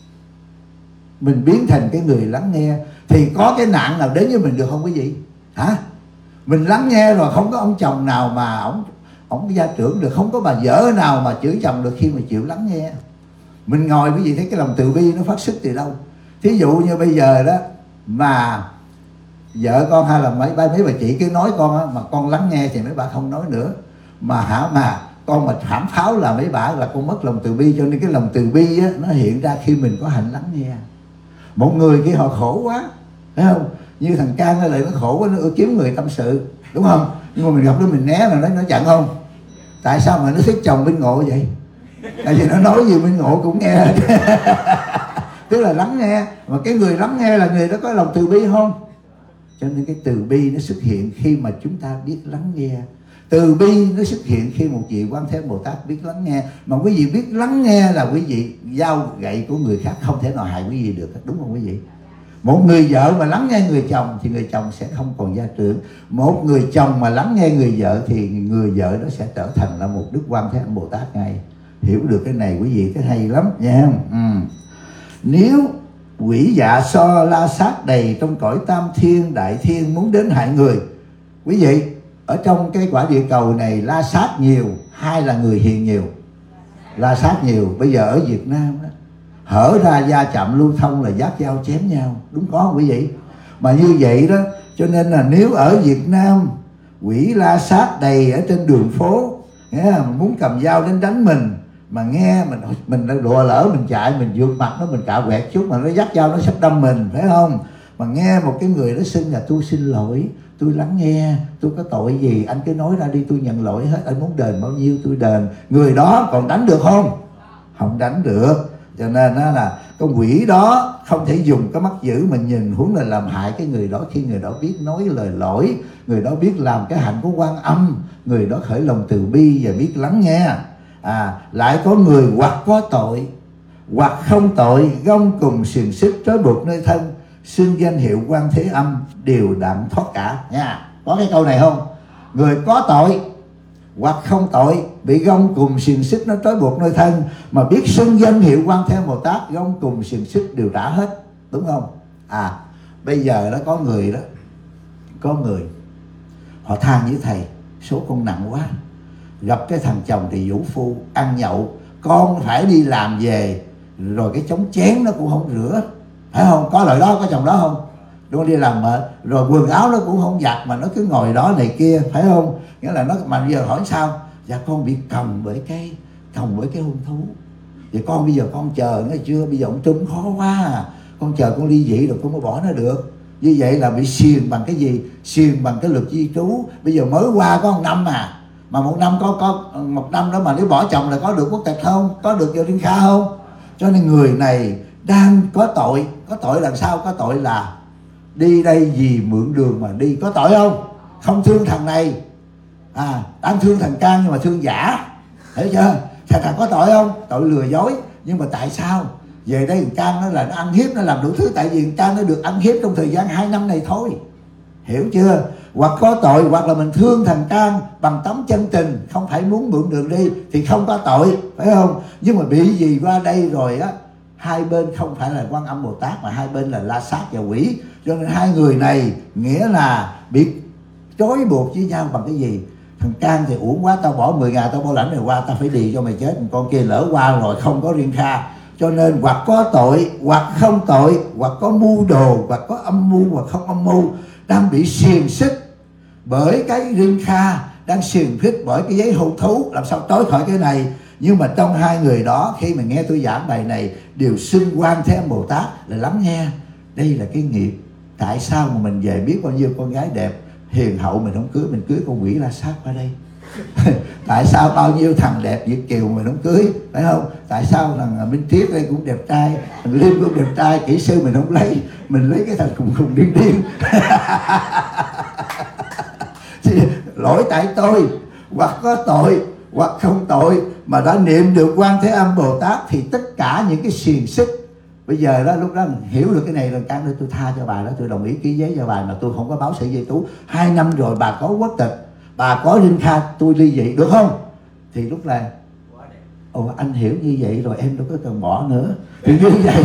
Mình biến thành cái người lắng nghe thì có cái nạn nào đến với mình được không quý vị? Hả? Mình lắng nghe rồi không có ông chồng nào mà ổng ổng gia trưởng được, không có bà vợ nào mà chửi chồng được khi mà chịu lắng nghe. Mình ngồi quý vị thấy cái lòng từ bi nó phát xuất từ đâu? Thí dụ như bây giờ đó mà vợ con hay là mấy ba mấy bà chị cứ nói con á, mà con lắng nghe thì mấy bà không nói nữa. Mà hả mà con mà thảm pháo là mấy bà là con mất lòng từ bi. Cho nên cái lòng từ bi á, nó hiện ra khi mình có hạnh lắng nghe. Một người kia họ khổ quá, thấy không? Như thằng Can nó lại nó khổ quá, nó ưa kiếm người tâm sự, đúng không? Nhưng mà mình gặp nó mình né là nó nó giận không? Tại sao mà nó thích chồng bên ngộ vậy? Tại vì nó nói gì bên ngộ cũng nghe. Tức là lắng nghe. Mà cái người lắng nghe là người đó có lòng từ bi không? Cho nên cái từ bi nó xuất hiện khi mà chúng ta biết lắng nghe. Từ bi nó xuất hiện khi một vị Quan Thế Bồ Tát biết lắng nghe. Mà quý vị biết lắng nghe là quý vị dao gậy của người khác không thể nào hại quý vị được, đúng không quý vị? Một người vợ mà lắng nghe người chồng thì người chồng sẽ không còn gia trưởng. Một người chồng mà lắng nghe người vợ thì người vợ đó sẽ trở thành là một Đức Quan Thế Âm Bồ Tát ngay. Hiểu được cái này quý vị, cái hay lắm nha. Ừ. Nếu quỷ dạ so la sát đầy trong cõi tam thiên đại thiên muốn đến hại người, quý vị, ở trong cái quả địa cầu này la sát nhiều hay là người hiền nhiều? La sát nhiều. Bây giờ ở Việt Nam đó, hở ra gia chạm lưu thông là vác dao chém nhau, đúng có không quý vị? Mà như vậy đó, cho nên là nếu ở Việt Nam quỷ la sát đầy ở trên đường phố, nghe, muốn cầm dao đến đánh mình, mà nghe mình mình đùa lỡ mình chạy mình vượt mặt nó, mình cạo quẹt chút mà nó dắt dao nó sắp đâm mình, phải không? Mà nghe một cái người đó xưng là tôi xin lỗi, tôi lắng nghe, tôi có tội gì anh cứ nói ra đi, tôi nhận lỗi hết, anh muốn đền bao nhiêu tôi đền. Người đó còn đánh được không? Không đánh được. Cho nên đó là con quỷ đó không thể dùng cái mắt dữ mà nhìn, huống là làm hại cái người đó. Khi người đó biết nói lời lỗi, người đó biết làm cái hạnh của Quan Âm, người đó khởi lòng từ bi và biết lắng nghe. À, lại có người hoặc có tội hoặc không tội, gông cùng xiềng xích trói buộc nơi thân, xưng danh hiệu Quan Thế Âm đều đặng thoát cả nha. Có cái câu này không? Người có tội hoặc không tội, bị gông cùng xiềng xích nó trói buộc nơi thân, mà biết xưng danh hiệu Quan Thế Bồ Tát, gông cùng xiềng xích đều trả hết, đúng không? À, bây giờ đó có người đó, có người họ than với thầy, số con nặng quá, gặp cái thằng chồng thì vũ phu, ăn nhậu, con phải đi làm về rồi cái chóng chén nó cũng không rửa, phải không? Có lời đó, có chồng đó không? Đúng, đi làm mệt rồi quần áo nó cũng không giặt mà nó cứ ngồi đó này kia, phải không? Nghĩa là nó, mà bây giờ hỏi sao? Dạ con bị cầm bởi cái cầm bởi cái hung thú. Vậy con bây giờ con chờ nghe chưa? Bây giờ ông Trung khó quá à. Con chờ con ly dị rồi con mới bỏ nó được. Như vậy là bị xiềng bằng cái gì? Xiềng bằng cái luật di trú. Bây giờ mới qua có một năm à, mà một năm có có một năm đó mà nếu bỏ chồng là có được quốc tịch không? Có được vào Liên Kha không? Cho nên người này đang có tội. Có tội là sao? Có tội là đi đây vì mượn đường mà đi, có tội không? Không thương thằng này, à đang thương thằng Can nhưng mà thương giả, hiểu chưa? Thằng thằng có tội không? Tội lừa dối. Nhưng mà tại sao về đây thằng Can nó là nó ăn hiếp, nó làm đủ thứ, tại vì thằng Can nó được ăn hiếp trong thời gian hai năm này thôi, hiểu chưa? Hoặc có tội, hoặc là mình thương thằng Can bằng tấm chân tình, không phải muốn mượn đường đi thì không có tội, phải không? Nhưng mà bị gì qua đây rồi á, hai bên không phải là Quan Âm Bồ Tát mà hai bên là La Sát và quỷ, cho nên hai người này nghĩa là bị trói buộc với nhau bằng cái gì? Thằng Can thì uổng quá, tao bỏ mười ngàn tao bảo lãnh này qua, tao phải đi cho mày chết. Con kia lỡ qua rồi không có riêng kha, cho nên hoặc có tội hoặc không tội, hoặc có mưu đồ hoặc có âm mưu hoặc không âm mưu, đang bị xiềng xích bởi cái riêng kha, đang xiềng xích bởi cái giấy hôn thú, làm sao tối khỏi cái này. Nhưng mà trong hai người đó, khi mà nghe tôi giảng bài này, đều xưng Quan Thế Âm Bồ Tát là lắng nghe. Đây là cái nghiệp. Tại sao mà mình về biết bao nhiêu con gái đẹp hiền hậu mình không cưới, mình cưới con quỷ La Sát qua đây? Tại sao bao nhiêu thằng đẹp Việt kiều mình không cưới, phải không? Tại sao thằng Minh Triết đây cũng đẹp trai, thằng Liêm cũng đẹp trai, kỹ sư mình không lấy, mình lấy cái thằng khùng khùng điên điên. Thì lỗi tại tôi, hoặc có tội hoặc không tội, mà đã niệm được Quan Thế Âm Bồ Tát thì tất cả những cái xiềng xích. Bây giờ đó, lúc đó mình hiểu được cái này rồi, Can ơi tôi tha cho bà đó, tôi đồng ý ký giấy cho bà, mà tôi không có báo sợi dây tú. Hai năm rồi bà có quốc tịch, bà có linh kha, tôi ly dị được không? Thì lúc này ồ anh hiểu như vậy rồi, em đâu có cần bỏ nữa. Thì như vậy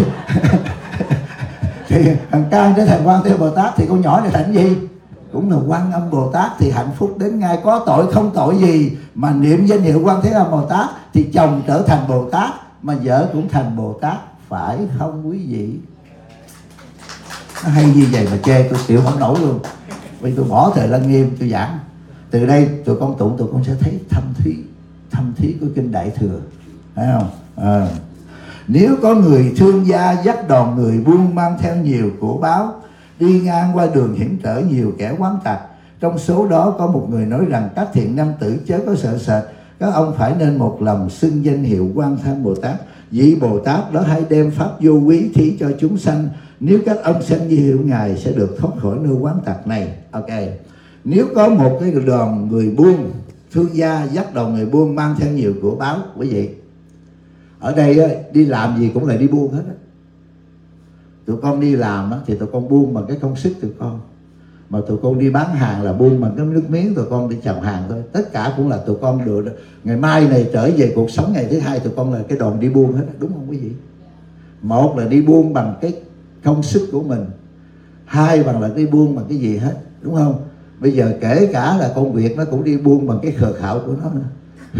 thì thằng Can trở thành Quan Thế Âm Bồ Tát, thì con nhỏ này thành gì? Cũng là Quan Âm Bồ Tát, thì hạnh phúc đến ngay. Có tội không tội gì mà niệm danh hiệu Quan Thế Âm Bồ Tát thì chồng trở thành Bồ Tát, mà vợ cũng thành Bồ Tát, phải không quý vị? Nó hay như vậy mà chê tôi chịu không nổi luôn. Vì tôi bỏ Thời Lăng Nghiêm tôi giảng. Từ đây tụi con tụng, tụi con sẽ thấy thâm thúy, thâm thúy của kinh Đại Thừa, phải không? À. Nếu có người thương gia dắt đòn người buôn, mang theo nhiều của báo, đi ngang qua đường hiểm trở nhiều kẻ quán tặc, trong số đó có một người nói rằng các thiện nam tử chớ có sợ sệt, các ông phải nên một lòng xưng danh hiệu Quan Thế Âm Bồ Tát. Vị Bồ Tát đó hãy đem pháp vô quý thí cho chúng sanh, nếu các ông sanh như hiệu ngài sẽ được thoát khỏi nơi quán tặc này. Ok, nếu có một cái đoàn người buôn, thương gia dắt đoàn người buôn mang theo nhiều của báo, quý vị ở đây á, đi làm gì cũng là đi buôn hết á. Tụi con đi làm á, thì tụi con buôn bằng cái công sức tụi con, mà tụi con đi bán hàng là buôn bằng cái nước miếng tụi con đi chào hàng thôi. Tất cả cũng là tụi con được. Ngày mai này trở về cuộc sống ngày thứ hai, tụi con là cái đoàn đi buôn hết, đúng không quý vị? Một là đi buôn bằng cái công sức của mình, hai bằng là đi buôn bằng cái gì hết, đúng không? Bây giờ kể cả là công việc nó cũng đi buôn bằng cái khờ khạo của nó nữa.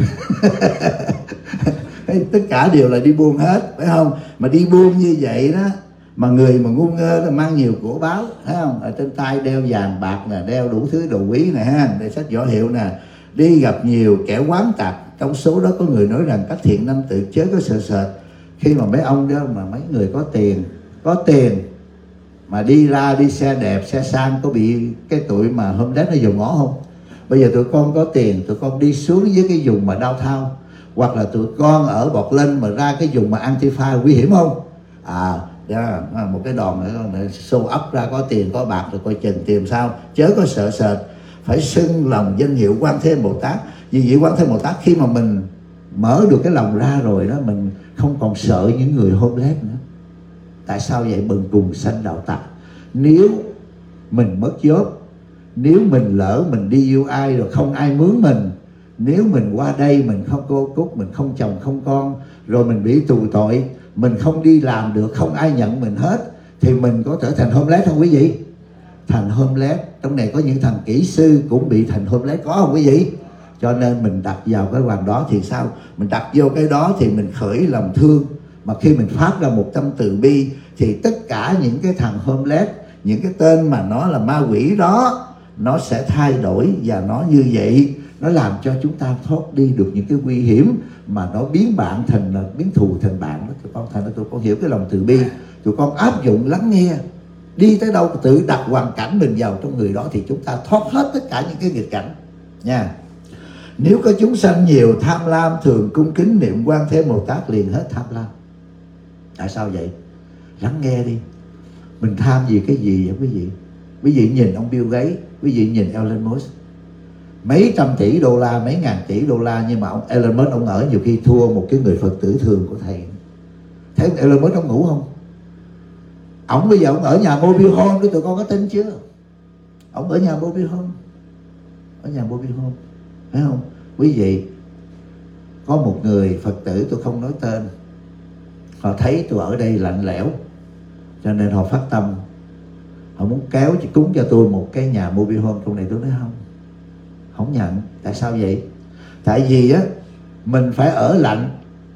Tất cả đều là đi buôn hết, phải không? Mà đi buôn như vậy đó, mà người mà ngu ngơ là mang nhiều của báo, thấy không? Ở trên tay đeo vàng bạc nè, đeo đủ thứ đồ quý nè ha, để sách võ hiệu nè, đi gặp nhiều kẻ quán tặc, trong số đó có người nói rằng các thiện nam tử chớ có sợ sệt. Khi mà mấy ông đó, mà mấy người có tiền, có tiền mà đi ra đi xe đẹp, xe sang, có bị cái tụi mà hôm đấy nó dòm ngó không? Bây giờ tụi con có tiền, tụi con đi xuống dưới cái vùng mà đau thao, hoặc là tụi con ở Bọt Lên mà ra cái vùng mà Antifa, nguy hiểm không? À, yeah, một cái đòn này show up ra có tiền có bạc rồi coi chừng tìm sao, chớ có sợ sệt, phải xưng lòng danh hiệu Quan Thế Âm Bồ Tát. Vì vậy Quan Thế Âm Bồ Tát khi mà mình mở được cái lòng ra rồi đó, mình không còn sợ những người hôn lét nữa. Tại sao vậy? Bần cùng sanh đạo tặc. Nếu mình mất job, nếu mình lỡ mình đi yêu ai rồi không ai mướn mình, nếu mình qua đây mình không cô cúc, mình không chồng không con, rồi mình bị tù tội, mình không đi làm được, không ai nhận mình hết, thì mình có trở thành homeless không quý vị? Thành homeless. Trong này có những thằng kỹ sư cũng bị thành homeless, có không quý vị? Cho nên mình đặt vào cái hoàng đó thì sao? Mình đặt vô cái đó thì mình khởi lòng thương. Mà khi mình phát ra một tâm từ bi thì tất cả những cái thằng homeless, những cái tên mà nó là ma quỷ đó, nó sẽ thay đổi. Và nó như vậy, nó làm cho chúng ta thoát đi được những cái nguy hiểm, mà nó biến bạn thành, biến thù thành bạn đó. Tụi con thành ra tụi con hiểu cái lòng từ bi, tụi con áp dụng lắng nghe, đi tới đâu tự đặt hoàn cảnh mình vào trong người đó thì chúng ta thoát hết tất cả những cái nghịch cảnh nha. Nếu có chúng sanh nhiều tham lam, thường cung kính niệm Quan Thế Bồ Tát liền hết tham lam. Tại sao vậy? Lắng nghe đi. Mình tham gì cái gì vậy quý vị? Quý vị nhìn ông Bill Gates, quý vị nhìn Elon Musk, mấy trăm tỷ đô la, mấy ngàn tỷ đô la, nhưng mà ông Elon Musk ông ở nhiều khi thua một cái người Phật tử thường của thầy. Thấy Elon Musk ông ngủ không? Ông bây giờ ông ở nhà mobile home đó, tụi con có tin chưa? Ông ở nhà mobile home, ở nhà mobile home, phải không? Quý vị, có một người Phật tử tôi không nói tên, họ thấy tôi ở đây lạnh lẽo, cho nên họ phát tâm, họ muốn kéo cúng cho tôi một cái nhà mobile home trong này. Tôi nói không, không nhận. Tại sao vậy? Tại vì á, mình phải ở lạnh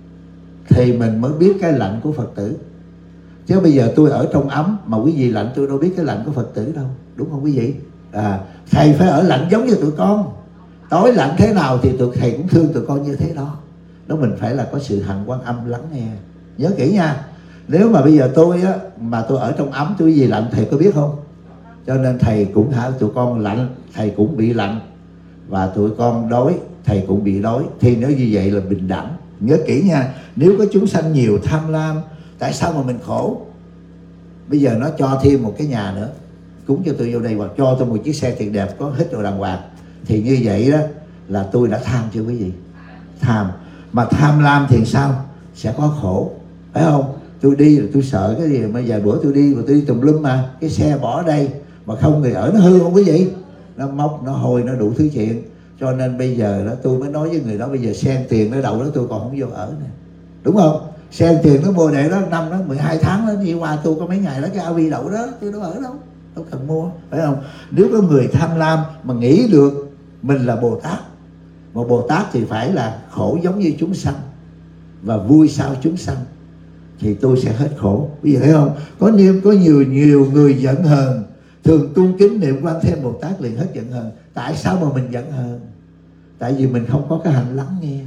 thì mình mới biết cái lạnh của Phật tử. Chứ bây giờ tôi ở trong ấm mà quý vị lạnh, tôi đâu biết cái lạnh của Phật tử đâu, đúng không quý vị? À, thầy phải ở lạnh giống như tụi con. Tối lạnh thế nào thì tụi thầy cũng thương tụi con như thế đó. Đó, mình phải là có sự hằng Quan Âm lắng nghe. Nhớ kỹ nha. Nếu mà bây giờ tôi á, mà tôi ở trong ấm, tôi gì lạnh thầy có biết không? Cho nên thầy cũng hả, tụi con lạnh thầy cũng bị lạnh, và tụi con đói thầy cũng bị đói. Thì nếu như vậy là bình đẳng. Nhớ kỹ nha. Nếu có chúng sanh nhiều tham lam, tại sao mà mình khổ? Bây giờ nó cho thêm một cái nhà nữa, cúng cho tôi vô đây, hoặc cho tôi một chiếc xe thiệt đẹp, có hết đồ đàng hoàng, thì như vậy đó là tôi đã tham chưa quý vị? Tham. Mà tham lam thì sao? Sẽ có khổ, phải không? Tôi đi rồi tôi sợ cái gì, mà vài bữa tôi đi mà tôi đi tùm lum, mà cái xe bỏ ở đây mà không người ở, nó hư không quý vị? Nó móc, nó hôi, nó đủ thứ chuyện. Cho nên bây giờ đó tôi mới nói với người đó, bây giờ xen tiền nó đậu đó tôi còn không vô ở nè, đúng không? Xen tiền nó mua để đó năm đó mười hai tháng đó đi qua, tôi có mấy ngày đó cái a vê đậu đó tôi đâu ở đâu, đâu cần mua, phải không? Nếu có người tham lam mà nghĩ được mình là Bồ Tát, mà Bồ Tát thì phải là khổ giống như chúng sanh và vui sao chúng sanh, thì tôi sẽ hết khổ. Bây giờ thấy không? Có niềm có nhiều nhiều người giận hờn, thường cung kính niệm Quan Thế Bồ Tát liền hết giận hờn. Tại sao mà mình giận hờn? Tại vì mình không có cái hành lắng nghe.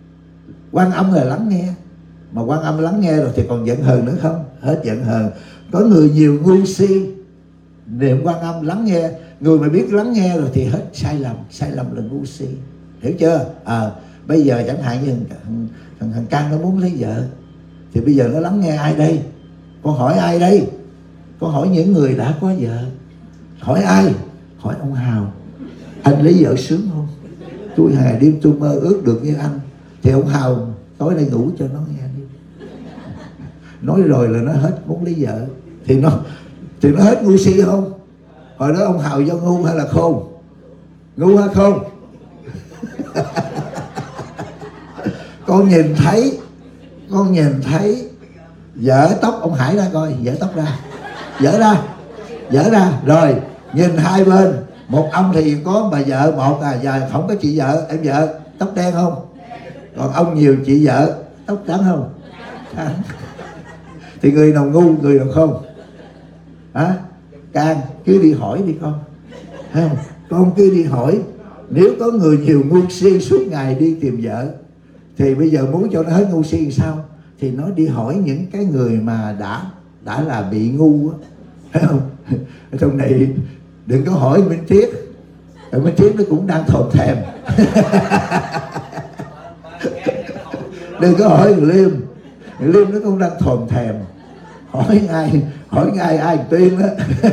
Quan Âm là lắng nghe, mà Quan Âm lắng nghe rồi thì còn giận hờn nữa không? Hết giận hờn. Có người nhiều ngu si, niệm Quan Âm lắng nghe. Người mà biết lắng nghe rồi thì hết sai lầm. Sai lầm là ngu si, hiểu chưa? À, bây giờ chẳng hạn như thằng, thằng, thằng Căn nó muốn lấy vợ, thì bây giờ nó lắng nghe ai đây? Con hỏi ai đây? Con hỏi những người đã có vợ. Hỏi ai? Hỏi ông Hào. Anh lấy vợ sướng không? Tôi ngày đêm tôi mơ ước được như anh. Thì ông Hào tối nay ngủ cho nó nghe đi. Nói rồi là nó hết muốn lấy vợ. Thì nó thì nó hết ngu si không? Hồi đó ông Hào do ngu hay là khôn? Ngu hay không? Con nhìn thấy, con nhìn thấy dở tóc ông Hải ra coi, dở tóc ra, dở ra, dở ra, rồi nhìn hai bên, một ông thì có bà vợ một, à giờ không có chị vợ, em vợ tóc đen không? Còn ông nhiều chị vợ tóc trắng không? Trắng. Thì người nào ngu, người nào không? Hả? Can cứ đi hỏi đi con, thấy không? Con cứ đi hỏi. Nếu có người nhiều ngu si suốt ngày đi tìm vợ, thì bây giờ muốn cho nó hết ngu si làm sao? Thì nó đi hỏi những cái người mà đã đã là bị ngu á, thấy không? Ở trong này đừng có hỏi Minh Triết, Minh Triết nó cũng đang thòm thèm. Đừng có hỏi Liêm, Liêm nó cũng đang thòm thèm. Hỏi ai, hỏi ai ai tiên đó.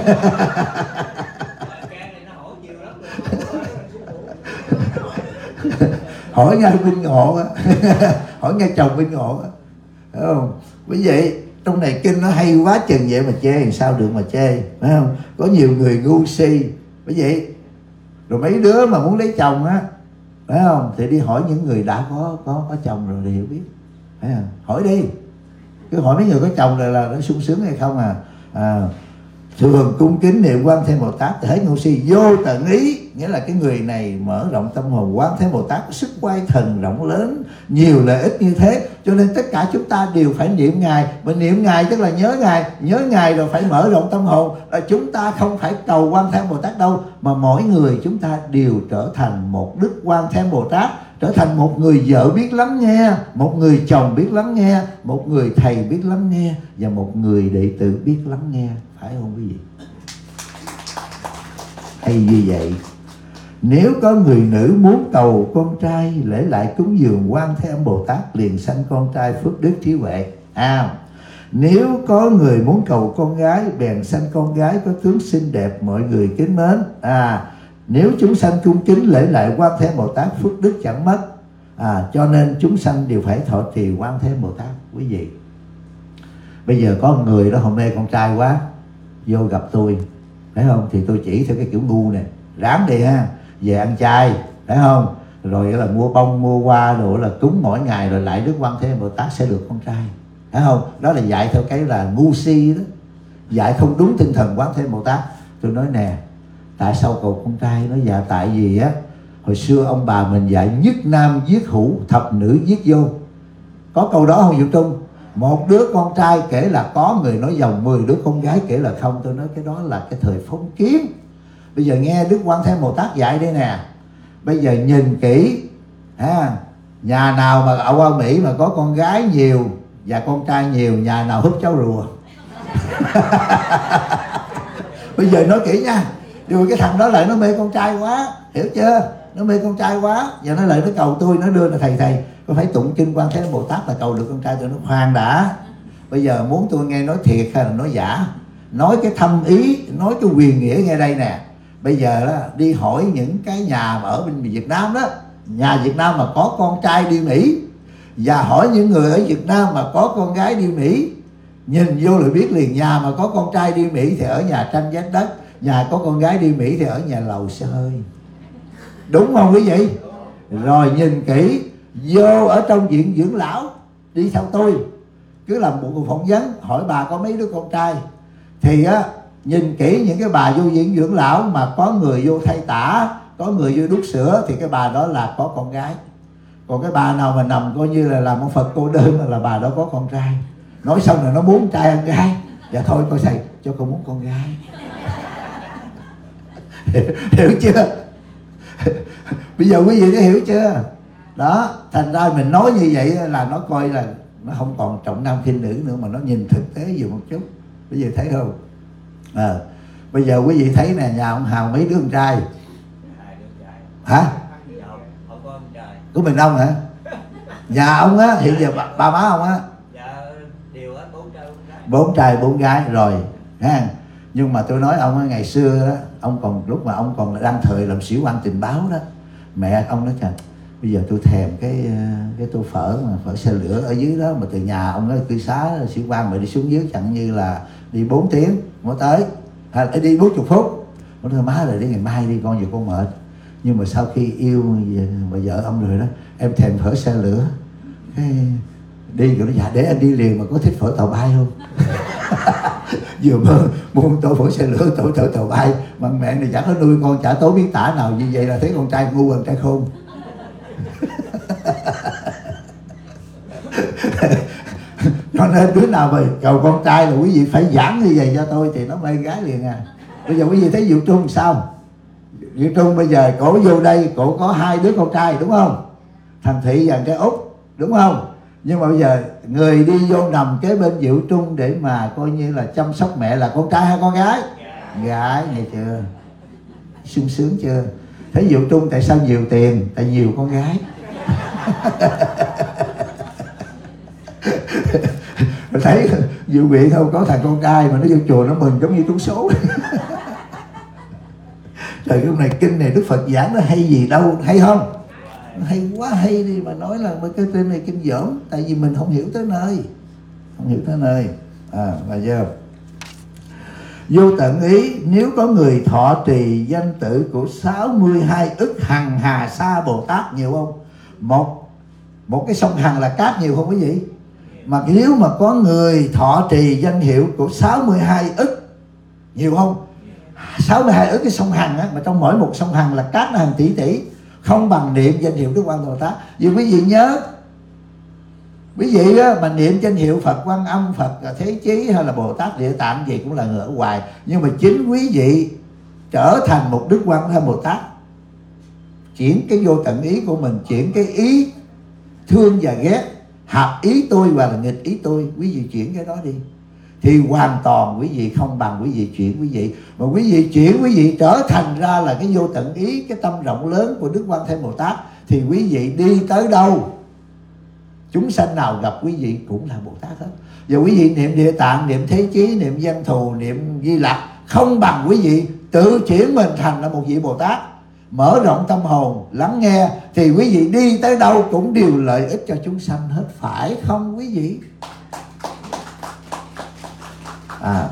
Hỏi ngay Minh Ngộ á. Hỏi ngay chồng Minh Ngộ á, phải không? Bởi vậy trong này kinh nó hay quá chừng vậy mà chê làm sao được mà chê, phải không? Có nhiều người ngu si, bởi vậy rồi mấy đứa mà muốn lấy chồng á, phải không? Thì đi hỏi những người đã có có có chồng rồi thì hiểu biết, phải không? Hỏi đi, cứ hỏi mấy người có chồng là là nó sung sướng hay không à. À, thường cung kính niệm Quan Thế Bồ Tát thì hết ngu si vô tận ý, nghĩa là cái người này mở rộng tâm hồn. Quan Thế Bồ Tát có sức quay thần rộng lớn, nhiều lợi ích như thế, cho nên tất cả chúng ta đều phải niệm Ngài. Mà niệm Ngài tức là nhớ Ngài, nhớ Ngài rồi phải mở rộng tâm hồn. Là chúng ta không phải cầu Quan Thế Bồ Tát đâu, mà mỗi người chúng ta đều trở thành một Đức Quan Thế Bồ Tát, trở thành một người vợ biết lắng nghe, một người chồng biết lắng nghe, một người thầy biết lắng nghe, và một người đệ tử biết lắng nghe, phải không quý vị? Hay như vậy. Nếu có người nữ muốn cầu con trai, lễ lại cúng dường Quan Thế Âm Bồ Tát liền sanh con trai phước đức trí huệ. À, Nếu có người muốn cầu con gái, bèn sanh con gái có tướng xinh đẹp, mọi người kính mến. À, nếu chúng sanh cung kính lễ lại Quan Thế Bồ Tát, phước đức chẳng mất. À, cho nên chúng sanh đều phải thọ trì Quan Thế Bồ Tát. Quý vị, bây giờ có người đó họ mê con trai quá, vô gặp tôi, phải không? Thì tôi chỉ theo cái kiểu ngu này, ráng đi ha, về ăn chay, phải không? Rồi là mua bông mua hoa rồi là cúng mỗi ngày, rồi lại Đức Quan Thế Bồ Tát sẽ được con trai, phải không? Đó là dạy theo cái là ngu si đó, dạy không đúng tinh thần Quán Thế Bồ Tát. Tôi nói nè, tại sao cầu con trai? Nó dạ tại vì á, hồi xưa ông bà mình dạy nhất nam giết hữu, thập nữ giết vô. Có câu đó không Diệu Trung? Một đứa con trai kể là có, người nói dòng mười đứa con gái kể là không. Tôi nói cái đó là cái thời phong kiến. Bây giờ nghe Đức Quan Thế Bồ Tát dạy đây nè, bây giờ nhìn kỹ ha, nhà nào mà ở qua Mỹ mà có con gái nhiều và con trai nhiều, nhà nào húp cháu rùa. Bây giờ nói kỹ nha, nhưng cái thằng đó lại nó mê con trai quá, hiểu chưa? Nó mê con trai quá, giờ nó lại nó cầu tôi, nó đưa là thầy thầy có phải tụng kinh Quan Thế Bồ Tát là cầu được con trai? Tôi nói khoan đã, bây giờ muốn tôi nghe nói thiệt hay là nói giả? Nói cái thâm ý, nói cái quyền nghĩa nghe đây nè. Bây giờ đó, đi hỏi những cái nhà mà ở bên Việt Nam đó, nhà Việt Nam mà có con trai đi Mỹ, và hỏi những người ở Việt Nam mà có con gái đi Mỹ, nhìn vô là biết liền. Nhà mà có con trai đi Mỹ thì ở nhà tranh vách đất, nhà có con gái đi Mỹ thì ở nhà lầu xe hơi. Đúng không quý vị? Rồi nhìn kỹ, vô ở trong viện dưỡng lão, đi theo tôi, cứ làm một cuộc phỏng vấn, hỏi bà có mấy đứa con trai. Thì á, nhìn kỹ những cái bà vô viện dưỡng lão mà có người vô thay tả, có người vô đút sữa, thì cái bà đó là có con gái. Còn cái bà nào mà nằm coi như là làm ông Phật cô đơn là bà đó có con trai. Nói xong là nó muốn trai ăn gái. Dạ thôi coi thầy cho con muốn con gái. Hiểu chưa? Bây giờ quý vị có hiểu chưa? Đó, thành ra mình nói như vậy là nó coi là nó không còn trọng nam khinh nữ nữa, mà nó nhìn thực tế vừa một chút. Bây giờ thấy không? À, bây giờ quý vị thấy nè, nhà ông Hào mấy đứa con trai? Hả? Của mình ông hả? Nhà ông á, hiện giờ ba, ba má ông á? Bốn trai bốn gái rồi ha. Nhưng mà tôi nói ông á, ngày xưa đó, ông còn lúc mà ông còn đang thời làm sĩ quan tình báo đó, mẹ ông nói trời, bây giờ tôi thèm cái cái tô phở mà phở xe lửa ở dưới đó, mà từ nhà ông nói cư xá sĩ quan mà đi xuống dưới chẳng như là đi bốn tiếng mới tới, hay là đi bốn mươi phút. Ông nói má rồi đi ngày mai đi con, giờ con mệt. Nhưng mà sau khi yêu bà vợ ông rồi đó, em thèm phở xe lửa. Cái đi rồi nó dạ để anh đi liền, mà có thích phở tàu bay không? Vừa mơ mua một tô phở xe lửa, tổ thở tàu bay, mà mẹ này chẳng có nuôi con, chả tối biết tả nào. Như vậy là thấy con trai ngu hơn trai khôn. Cho nên đứa nào mà cầu con trai là quý vị phải giảng như vậy cho tôi thì nó mê gái liền à. Bây giờ quý vị thấy Diệu Trung sao? Diệu Trung bây giờ cổ vô đây, cổ có hai đứa con trai đúng không? Thằng Thị và cái Út đúng không? Nhưng mà bây giờ người đi vô nằm kế bên Diệu Trung để mà coi như là chăm sóc mẹ là con trai hay con gái? Gái, nghe chưa? Sung sướng chưa? Thấy Diệu Trung tại sao nhiều tiền? Tại nhiều con gái. Thấy Diệu Biện không có thằng con trai mà nó vô chùa nó mừng giống như trúng số. Trời, lúc này kinh này Đức Phật giảng nó hay gì đâu, hay không? Hay quá, hay đi mà nói là cái tên này kinh dởm. Tại vì mình không hiểu tới nơi, không hiểu tới nơi. À, là chưa? Vô tận ý, nếu có người thọ trì danh tự của sáu mươi hai ức hằng hà sa Bồ Tát, nhiều không? Một một cái sông Hằng là cát nhiều không quý vị? Mà nếu mà có người thọ trì danh hiệu của sáu mươi hai ức, nhiều không? sáu mươi hai ức cái sông Hằng á, mà trong mỗi một sông Hằng là cát nó hàng tỷ tỷ, không bằng niệm danh hiệu Đức Quan Bồ Tát. Vì quý vị nhớ, quý vị á, mà niệm danh hiệu Phật Quan Âm, Phật Thế Chí hay là Bồ Tát Địa Tạng gì cũng là người ở ngoài. Nhưng mà chính quý vị trở thành một Đức Quan hay Bồ Tát, chuyển cái vô tận ý của mình, chuyển cái ý thương và ghét, hợp ý tôi và là nghịch ý tôi, quý vị chuyển cái đó đi, thì hoàn toàn quý vị không bằng quý vị chuyển quý vị. Mà quý vị chuyển quý vị trở thành ra là cái vô tận ý, cái tâm rộng lớn của Đức Quan Thế Bồ Tát, thì quý vị đi tới đâu Chúng sanh nào gặp quý vị cũng là Bồ Tát hết. Giờ quý vị niệm Địa Tạng, niệm Thế Chí, niệm Văn Thù, niệm Di Lặc không bằng quý vị tự chuyển mình thành là một vị Bồ Tát. Mở rộng tâm hồn, lắng nghe thì quý vị đi tới đâu cũng đều lợi ích cho chúng sanh hết, phải không quý vị? À,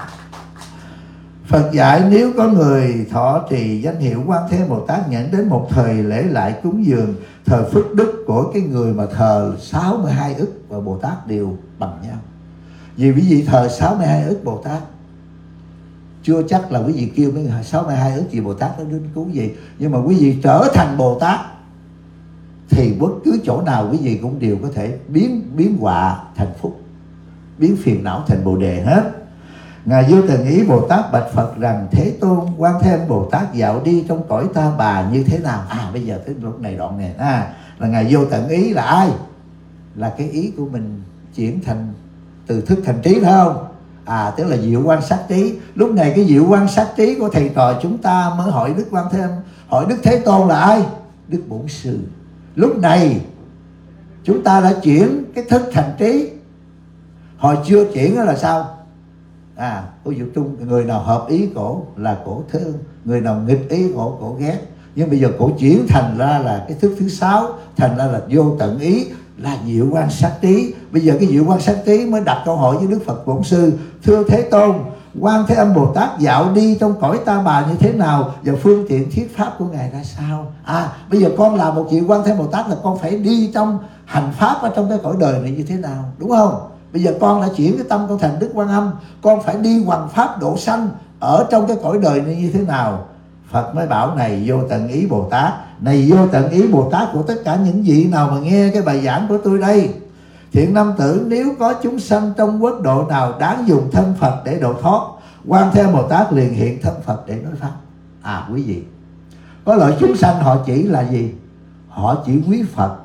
Phật dạy nếu có người thọ trì danh hiệu Quan Thế Bồ Tát, nhận đến một thời lễ lại cúng dường, thờ phước đức của cái người mà thờ sáu mươi hai ức và Bồ Tát đều bằng nhau. Vì quý vị thờ sáu mươi hai ức Bồ Tát, chưa chắc là quý vị kêu mấy sáu mươi hai ức vị Bồ Tát nó đến cứu gì. Nhưng mà quý vị trở thành Bồ Tát thì bất cứ chỗ nào quý vị cũng đều có thể biến biến họa thành phúc, biến phiền não thành Bồ Đề hết. Ngài Vô Tận Ý Bồ Tát bạch Phật rằng: Thế Tôn, Quan Thế Âm Bồ Tát dạo đi trong cõi Ta Bà như thế nào? À bây giờ tới lúc này đoạn này à, là Ngài Vô Tận Ý là ai? Là cái ý của mình chuyển thành từ thức thành trí, phải không? À, tức là diệu quan sát trí. Lúc này cái diệu quan sát trí của thầy trò chúng ta mới hỏi Đức Quan Thế Âm, hỏi Đức Thế Tôn là ai? Đức Bổn Sư. Lúc này chúng ta đã chuyển cái thức thành trí. Hồi chưa chuyển đó là sao? À, ví dụ chung người nào hợp ý cổ là cổ thương, người nào nghịch ý cổ cổ ghét. Nhưng bây giờ cổ chuyển thành ra là cái thức thứ sáu, thành ra là Vô Tận Ý, là diệu quan sát trí. Bây giờ cái diệu quan sát trí mới đặt câu hỏi với Đức Phật Bổn Sư: Thưa Thế Tôn, Quan Thế Âm Bồ Tát dạo đi trong cõi Ta Bà như thế nào, và phương tiện thuyết pháp của Ngài ra sao? À, bây giờ con là một vị Quan Thế Bồ Tát là con phải đi trong hành pháp ở trong cái cõi đời này như thế nào, đúng không? Bây giờ con đã chuyển cái tâm con thành Đức Quan Âm, con phải đi hoằng pháp độ sanh ở trong cái cõi đời này như thế nào? Phật mới bảo: này Vô Tận Ý Bồ Tát, này Vô Tận Ý Bồ Tát của tất cả những vị nào mà nghe cái bài giảng của tôi đây, thiện nam tử, nếu có chúng sanh trong quốc độ nào đáng dùng thân Phật để độ thoát, Quan Thế Bồ Tát liền hiện thân Phật để nói pháp. À quý vị, có loại chúng sanh họ chỉ là gì? Họ chỉ quý Phật.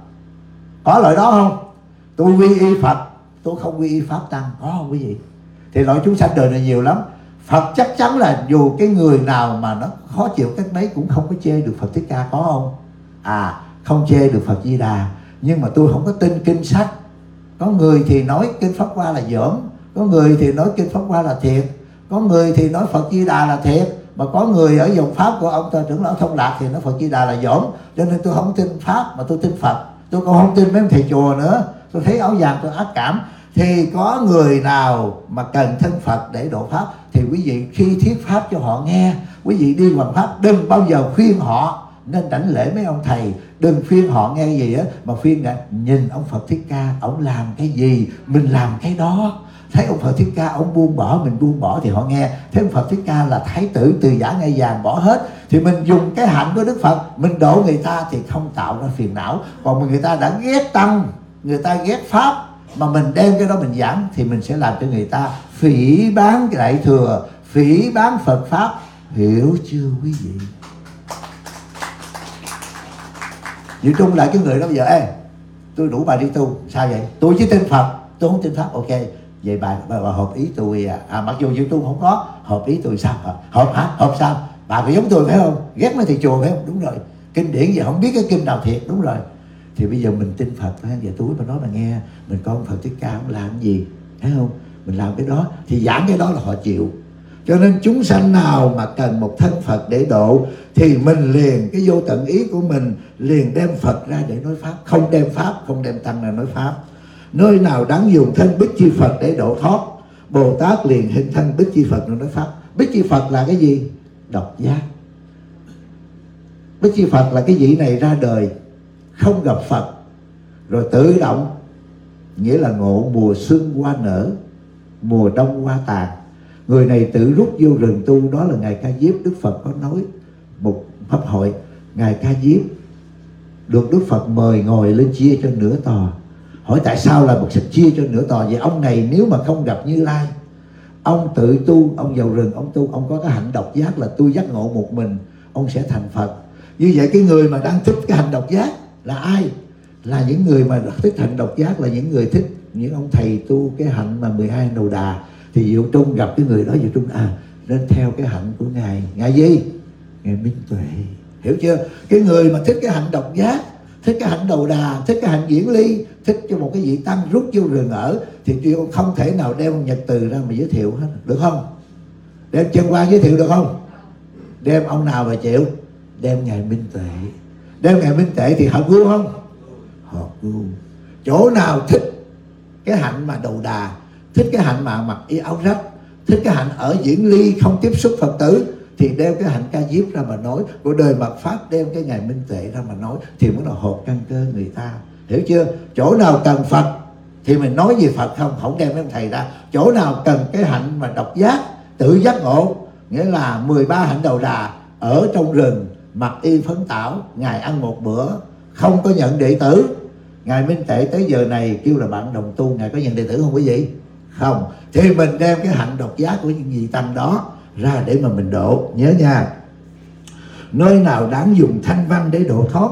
Có loại đó không? Tôi quy y Phật, tôi không quy y Pháp Tăng, có không quý vị? Thì loại chúng sanh đời này nhiều lắm. Phật chắc chắn là dù cái người nào mà nó khó chịu cách mấy cũng không có chê được Phật Thích Ca, có không? À, không chê được Phật Di Đà. Nhưng mà tôi không có tin kinh sách. Có người thì nói kinh Pháp Hoa là giỡn, có người thì nói kinh Pháp Hoa là thiệt, có người thì nói Phật Di Đà là thiệt, mà có người ở dòng Pháp của ông trưởng lão Thông Lạc thì nói Phật Di Đà là giỡn. Cho nên tôi không tin Pháp mà tôi tin Phật. Tôi còn không tin mấy ông thầy chùa nữa. Tôi thấy áo vàng tôi ác cảm. Thì có người nào mà cần thân Phật để độ Pháp thì quý vị khi thuyết Pháp cho họ nghe, quý vị đi hoằng Pháp đừng bao giờ khuyên họ nên đảnh lễ mấy ông thầy. Đừng khuyên họ nghe gì á, mà khuyên là nhìn ông Phật Thích Ca, ông làm cái gì mình làm cái đó. Thấy ông Phật Thích Ca ông buông bỏ, mình buông bỏ thì họ nghe. Thấy ông Phật Thích Ca là thái tử từ giả ngai vàng bỏ hết, thì mình dùng cái hạnh của Đức Phật mình độ người ta thì không tạo ra phiền não. Còn mà người ta đã ghét tăng, người ta ghét Pháp, mà mình đem cái đó mình giảng thì mình sẽ làm cho người ta phỉ báng cái Đại Thừa, phỉ báng Phật Pháp. Hiểu chưa quý vị? Dự trung lại cái người đó bây giờ: ê, tôi đủ bà đi tu. Sao vậy? Tôi chỉ tin Phật, tôi không tin Pháp. Ok, vậy bà, bà, bà hợp ý tôi à? À mặc dù dự trung không có hợp ý tôi sao? Hợp hả? Hợp sao? Bà phải giống tôi phải không? Ghét mấy thầy chùa phải không? Đúng rồi. Kinh điển gì không biết cái kinh nào thiệt. Đúng rồi. Thì bây giờ mình tin Phật, giờ túi mà nói mà nghe, mình con Phật Thích Ca không làm gì, thấy không? Mình làm cái đó thì giảng cái đó là họ chịu. Cho nên chúng sanh nào mà cần một thân Phật để độ thì mình liền cái vô tận ý của mình liền đem Phật ra để nói Pháp. Không đem Pháp, không đem Tăng ra nói Pháp. Nơi nào đáng dùng thân Bích Chi Phật để độ thoát, Bồ Tát liền hình thân Bích Chi Phật để nói Pháp. Bích Chi Phật là cái gì? Độc giác. Bích Chi Phật là cái vị này ra đời không gặp Phật, rồi tự động, nghĩa là ngộ mùa xuân hoa nở, mùa đông hoa tàn. Người này tự rút vô rừng tu. Đó là Ngài Ca Diếp. Đức Phật có nói một pháp hội, Ngài Ca Diếp được Đức Phật mời ngồi lên chia cho nửa tòa. Hỏi tại sao là một sự chia cho nửa tòa? Vậy ông này nếu mà không gặp Như Lai, ông tự tu, ông vào rừng ông tu, ông có cái hạnh độc giác là tu giác ngộ một mình, ông sẽ thành Phật. Như vậy cái người mà đang thích cái hạnh độc giác là ai? Là những người mà thích hạnh độc giác, là những người thích những ông thầy tu cái hạnh mà mười hai đầu đà. Thì Diệu Trung gặp cái người đó, Diệu Trung à nên theo cái hạnh của Ngài. Ngài gì? Ngài Minh Tuệ. Hiểu chưa? Cái người mà thích cái hạnh độc giác thích cái hạnh Đầu Đà, thích cái hạnh Diễn Ly, thích cho một cái vị tăng rút vô rừng ở, thì tôi không thể nào đem Nhật Từ ra mà giới thiệu hết, được không? Đem Chân Quang giới thiệu được không? Đem ông nào mà chịu? Đem ngài Minh Tuệ. Đem ngài Minh Tuệ thì hợp gu không? Hợp gu. Chỗ nào thích cái hạnh mà Đầu Đà, thích cái hạnh mà mặc y áo rách, thích cái hạnh ở Diễn Ly không tiếp xúc Phật tử, thì đem cái hạnh Ca Diếp ra mà nói. Của đời Mạt Pháp đem cái ngài Minh Tuệ ra mà nói, thì mới là hợp căn cơ người ta, hiểu chưa? Chỗ nào cần Phật thì mình nói về Phật không, không đem mấy ông thầy ra. Chỗ nào cần cái hạnh mà độc giác, tự giác ngộ, nghĩa là mười ba hạnh Đầu Đà, ở trong rừng mặc y phấn tảo, ngài ăn một bữa, không có nhận đệ tử. Ngài Minh Tuệ tới giờ này kêu là bạn đồng tu, ngài có nhận đệ tử không quý vị? Không. Thì mình đem cái hạnh độc giác của những vị tăng đó ra để mà mình độ. Nhớ nha, nơi nào đáng dùng thanh văn để độ thoát,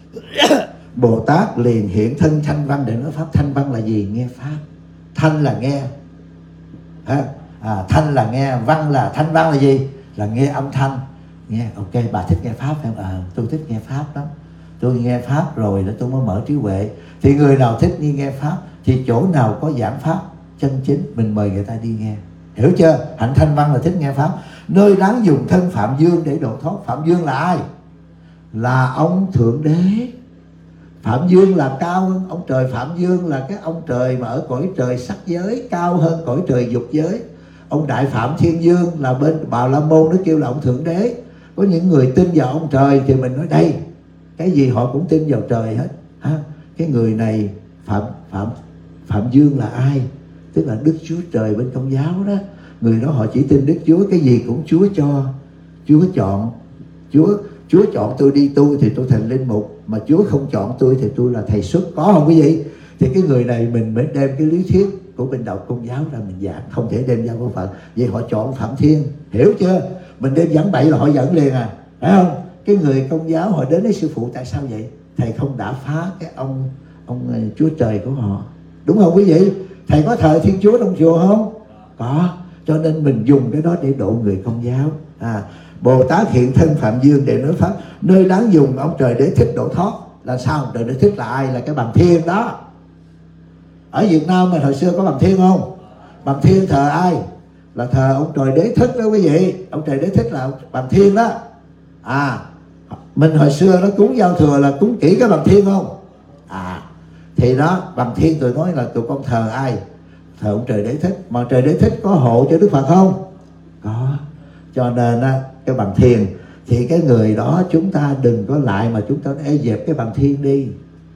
Bồ Tát liền hiện thân thanh văn để nói pháp. Thanh văn là gì? Nghe pháp. Thanh là nghe, à, thanh là nghe, văn là thanh văn là gì? Là nghe âm thanh. Nghe, ok, bà thích nghe pháp phải không? À, tôi thích nghe pháp lắm. Tôi nghe pháp rồi để tôi mới mở trí huệ. Thì người nào thích đi nghe pháp thì chỗ nào có giảng pháp chân chính mình mời người ta đi nghe, hiểu chưa? Hạnh thanh văn là thích nghe pháp. Nơi đáng dùng thân Phạm Dương để độ thoát. Phạm Dương là ai? Là ông Thượng Đế. Phạm Dương là cao hơn ông trời. Phạm Dương là cái ông trời mà ở cõi trời sắc giới, cao hơn cõi trời dục giới. Ông Đại Phạm Thiên Dương là bên Bà La Môn nó kêu là ông Thượng Đế. Có những người tin vào ông trời thì mình nói đây, cái gì họ cũng tin vào trời hết. Ha? Cái người này Phạm Phạm Phạm Dương là ai? Tức là Đức Chúa Trời bên Công giáo đó. Người đó họ chỉ tin Đức Chúa, cái gì cũng Chúa cho, Chúa chọn. Chúa Chúa chọn tôi đi tu thì tôi thành linh mục, mà Chúa không chọn tôi thì tôi là thầy xuất. Có không quý vị? Thì cái người này mình mới đem cái lý thuyết của bên đạo Công giáo ra mình giảng, không thể đem ra của Phật. Vậy họ chọn Phạm Thiên, hiểu chưa? Mình đem giảng bậy là họ dẫn liền à, phải không? Cái người Công giáo họ đến với sư phụ, tại sao vậy? Thầy không đã phá cái ông ông Chúa Trời của họ, đúng không quý vị? Thầy có thờ Thiên Chúa trong chùa không? Có. Cho nên mình dùng cái đó để độ người Công giáo. À, Bồ Tát hiện thân Phạm Dương để nói pháp. Nơi đáng dùng ông Trời Đế Thích độ thoát. Là sao? Trời Đế Thích là ai? Là cái Bằng Thiên đó. Ở Việt Nam mà thời xưa có Bằng Thiên không? Bằng Thiên thờ ai? Là thờ ông Trời Đế Thích đó quý vị. Ông Trời Đế Thích là Bằng Thiên đó. À, mình hồi xưa nó cúng giao thừa là cúng kỹ cái Bằng Thiên không? À, thì đó, Bằng Thiên tôi nói là tụi con thờ ai? Thờ ông Trời Đế Thích. Mà Trời Đế Thích có hộ cho Đức Phật không? Có. Cho nên á, cái Bằng Thiên thì cái người đó chúng ta đừng có lại mà chúng ta ê dẹp cái Bằng Thiên đi,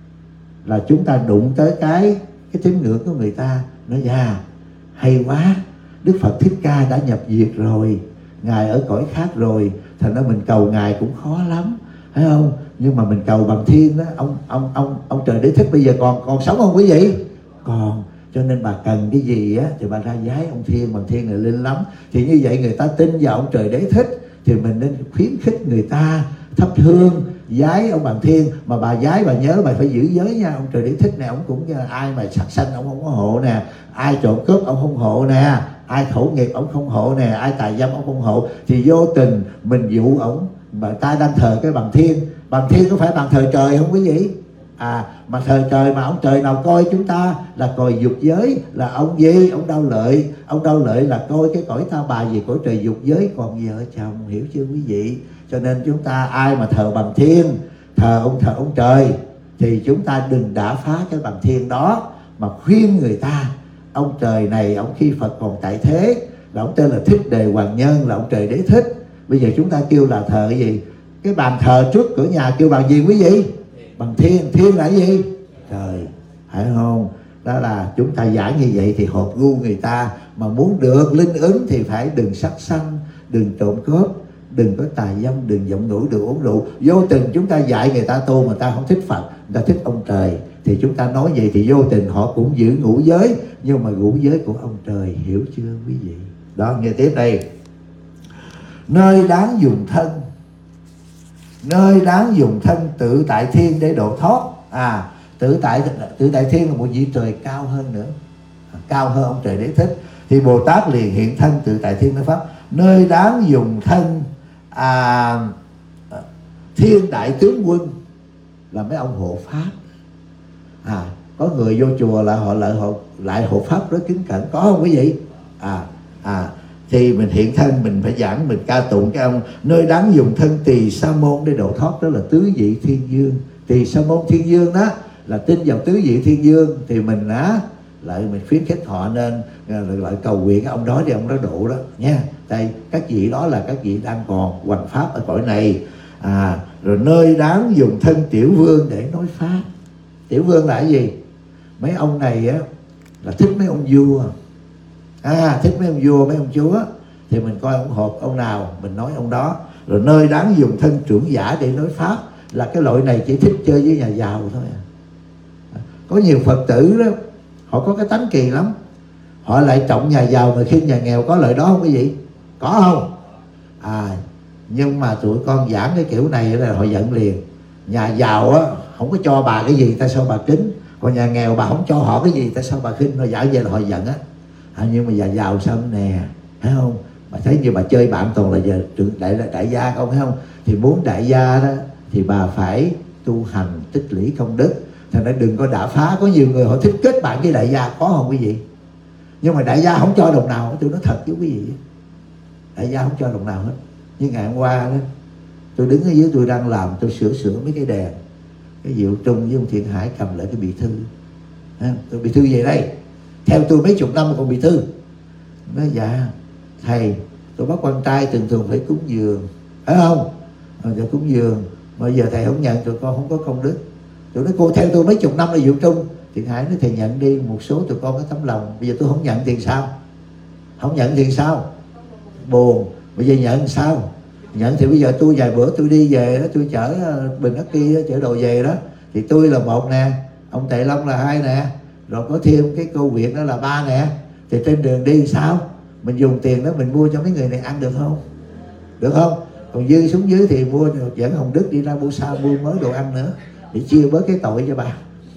là chúng ta đụng tới cái cái tín ngưỡng của người ta. Nói dạ hay quá, Đức Phật Thích Ca đã nhập diệt rồi, ngài ở cõi khác rồi, thành ra mình cầu ngài cũng khó lắm, phải không? Nhưng mà mình cầu Bằng Thiên đó, ông ông ông ông Trời Đế Thích bây giờ còn còn sống không quý vị? Còn. Cho nên bà cần cái gì á thì bà ra giái ông Thiên. Bằng Thiên là linh lắm. Thì như vậy người ta tin vào ông Trời Đế Thích thì mình nên khuyến khích người ta thắp hương giái ông Bằng Thiên. Mà bà giái bà nhớ bà phải giữ giới nha. Ông Trời Đế Thích này ông cũng ai mà sát sanh ông không có hộ nè, ai trộm cướp ông không hộ nè, ai khẩu nghiệp ông không hộ nè, ai tà dâm ông không hộ. Thì vô tình mình dụ ổng mà ta đang thờ cái Bằng Thiên. Bằng Thiên có phải bằng thờ trời không quý vị? À, mà thờ trời mà ông trời nào coi chúng ta là coi dục giới, là ông gì? Ông Đau Lợi. Ông Đau Lợi là coi cái cõi ta bà gì, cõi trời dục giới còn vợ chồng, hiểu chưa quý vị? Cho nên chúng ta ai mà thờ Bằng Thiên, thờ ông thờ ông trời thì chúng ta đừng đả phá cái Bằng Thiên đó, mà khuyên người ta. Ông trời này ông khi Phật còn tại thế là ông tên là Thích Đề Hoàng Nhân, là ông Trời Đế Thích. Bây giờ chúng ta kêu là thờ cái gì? Cái bàn thờ trước cửa nhà kêu bằng gì quý vị? Bằng Thiên. Thiên là cái gì? Trời, phải không? Đó là chúng ta giải như vậy thì hợp gu người ta. Mà muốn được linh ứng thì phải đừng sát sanh, đừng trộm cướp, đừng có tà dâm, đừng giọng ngữ, đừng uống rượu. Vô tình chúng ta dạy người ta tu mà ta không thích Phật, người ta thích ông trời, thì chúng ta nói vậy thì vô tình họ cũng giữ ngũ giới, nhưng mà ngũ giới của ông trời, hiểu chưa quý vị? Đó, nghe tiếp đây. Nơi đáng dùng thân. Nơi đáng dùng thân Tự Tại Thiên để độ thoát. À, Tự Tại Tự Tại Thiên là một vị trời cao hơn nữa, cao hơn ông Trời Đế Thích. Thì Bồ Tát liền hiện thân Tự Tại Thiên nói pháp. Nơi đáng dùng thân à, Thiên Đại Tướng Quân. là mấy ông hộ pháp. À, có người vô chùa là họ lại họ lại hộ pháp rất kính cẩn, có không quý vị? À, à thì mình hiện thân mình phải giảng, mình ca tụng cái ông nơi đáng dùng thân Tỳ Sa Môn để độ thoát, đó là tứ vị thiên dương. Tỳ Sa Môn thiên dương đó là tin vào tứ vị thiên dương, thì mình á lại mình khuyến khích họ nên lại cầu nguyện ông đó để ông đó độ đó nha. Tại các vị đó là các vị đang còn hoằng pháp ở cõi này. À, rồi nơi đáng dùng thân Tiểu Vương để nói pháp. Tiểu Vương là cái gì? Mấy ông này á là thích mấy ông vua, à thích mấy ông vua, mấy ông chúa, thì mình coi ông hộp ông nào mình nói ông đó. Rồi nơi đáng dùng thân trưởng giả để nói pháp là cái loại này chỉ thích chơi với nhà giàu thôi à. Có nhiều Phật tử đó họ có cái tánh kỳ lắm, họ lại trọng nhà giàu mà khi nhà nghèo có lợi đó không quý vị? Có không? À, nhưng mà tụi con giảng cái kiểu này là họ giận liền. Nhà giàu á không có cho bà cái gì tại sao bà kính, còn nhà nghèo bà không cho họ cái gì tại sao bà khinh, nó giả về là họ giận á. À, nhưng mà nhà giàu sao nè, thấy không? Bà thấy như bà chơi bạn toàn là giờ đại đại gia không, thấy không? Thì muốn đại gia đó thì bà phải tu hành tích lũy công đức. Thành ra đừng có đả phá. Có nhiều người họ thích kết bạn với đại gia, có không quý vị? Nhưng mà đại gia không cho đồng nào. Tôi nói thật với quý vị, đại gia không cho đồng nào hết. Như ngày hôm qua đó, tôi đứng ở dưới tôi đang làm, tôi sửa sửa mấy cái đèn, cái Diệu Trung với ông Thiện Hải cầm lại cái bì thư. À, tôi bì thư về đây, theo tôi mấy chục năm mà còn bì thư. Nói dạ thầy, tôi bắt quan trai thường thường phải cúng dường, phải không? À, dạ cúng dường, mà giờ thầy không nhận tụi con không có công đức. Tụi nó cô theo tôi mấy chục năm là Diệu Trung. Thiện Hải nói thầy nhận đi, một số tụi con có tấm lòng. Bây giờ tôi không nhận tiền sao? Không nhận tiền sao? Buồn. Bây giờ nhận sao? Nhận thì bây giờ tôi vài bữa tôi đi về đó, tôi chở Bình Ắc Kỳ chở đồ về đó, thì tôi là một nè, ông Tệ Long là hai nè, rồi có thêm cái cô Việt đó là ba nè. Thì trên đường đi sao? Mình dùng tiền đó mình mua cho mấy người này ăn được không? Được không? Còn dư xuống dưới thì mua dẫn Hồng Đức đi ra mua xa mua mới đồ ăn nữa, để chia bớt cái tội cho bà.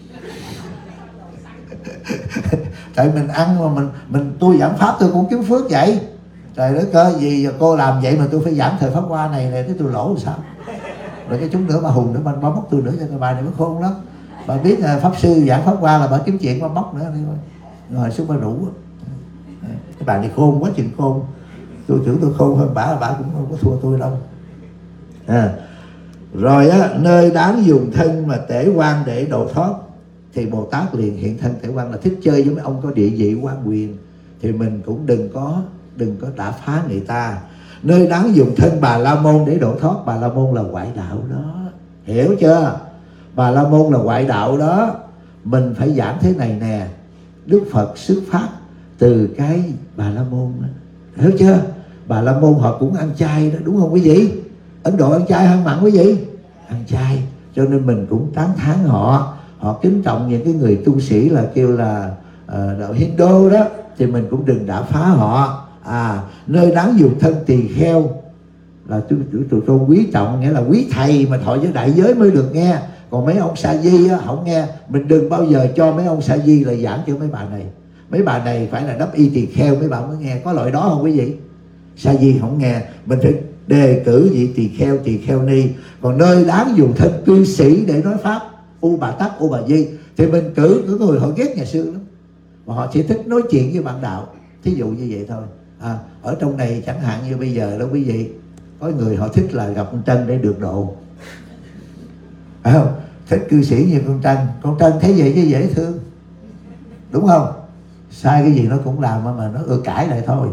Tại mình ăn mà mình mình tôi giảng pháp tôi cũng kiếm phước vậy. Trời đất ơi, gì giờ cô làm vậy mà tôi phải giảm thời pháp hoa này này, thế tôi lỗ làm sao? Rồi cái chúng nữa bà Hùng nữa bà, bà móc tôi nữa, cho bà này mới khôn lắm. Bà biết pháp sư giảng pháp hoa là bà kiếm chuyện bà móc nữa thôi. Rồi xuống bà rủ. Cái bà này khôn quá chừng khôn. Tôi tưởng tôi khôn hơn bà, bà cũng không có thua tôi đâu. À, rồi á, nơi đáng dùng thân mà tể quan để độ thoát, thì Bồ Tát liền hiện thân tể quan, là thích chơi với mấy ông có địa vị quan quyền. Thì mình cũng đừng có đừng có đả phá người ta. Nơi đáng dùng thân Bà La Môn để độ thoát. Bà La Môn là ngoại đạo đó, hiểu chưa? Bà La Môn là ngoại đạo đó. Mình phải giảng thế này nè, Đức Phật xuất phát từ cái Bà La Môn đó, hiểu chưa? Bà La Môn họ cũng ăn chay đó, đúng không quý vị? Ấn Độ ăn chay ăn mặn quý vị? Ăn chay. Cho nên mình cũng tán thán họ. Họ kính trọng những cái người tu sĩ là kêu là uh, đạo Hindu đó, thì mình cũng đừng đả phá họ. À, nơi đáng dùng thân tỳ kheo là tôi tụi tôi quý trọng, nghĩa là quý thầy mà thọ với đại giới mới được nghe. Còn mấy ông sa di á không nghe. Mình đừng bao giờ cho mấy ông sa di là giảng cho mấy bà này. Mấy bà này phải là đắp y tỳ kheo mấy bà mới nghe. Có loại đó không quý vị? Sa di không nghe. Mình phải đề cử vị tỳ kheo, tỳ kheo ni. Còn nơi đáng dùng thân cư sĩ để nói pháp, U Bà Tắc, U Bà Di, thì mình cử những người họ ghét nhà sư lắm, mà họ chỉ thích nói chuyện với bạn đạo. Thí dụ như vậy thôi. À, ở trong này chẳng hạn như bây giờ đó quý vị, có người họ thích là gặp con Trân để được độ, phải không? Thích cư sĩ như con Trân. Con Trân thấy vậy chứ dễ thương, đúng không? Sai cái gì nó cũng làm mà nó ưa cãi lại thôi.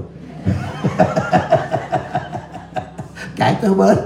Cãi tới bến.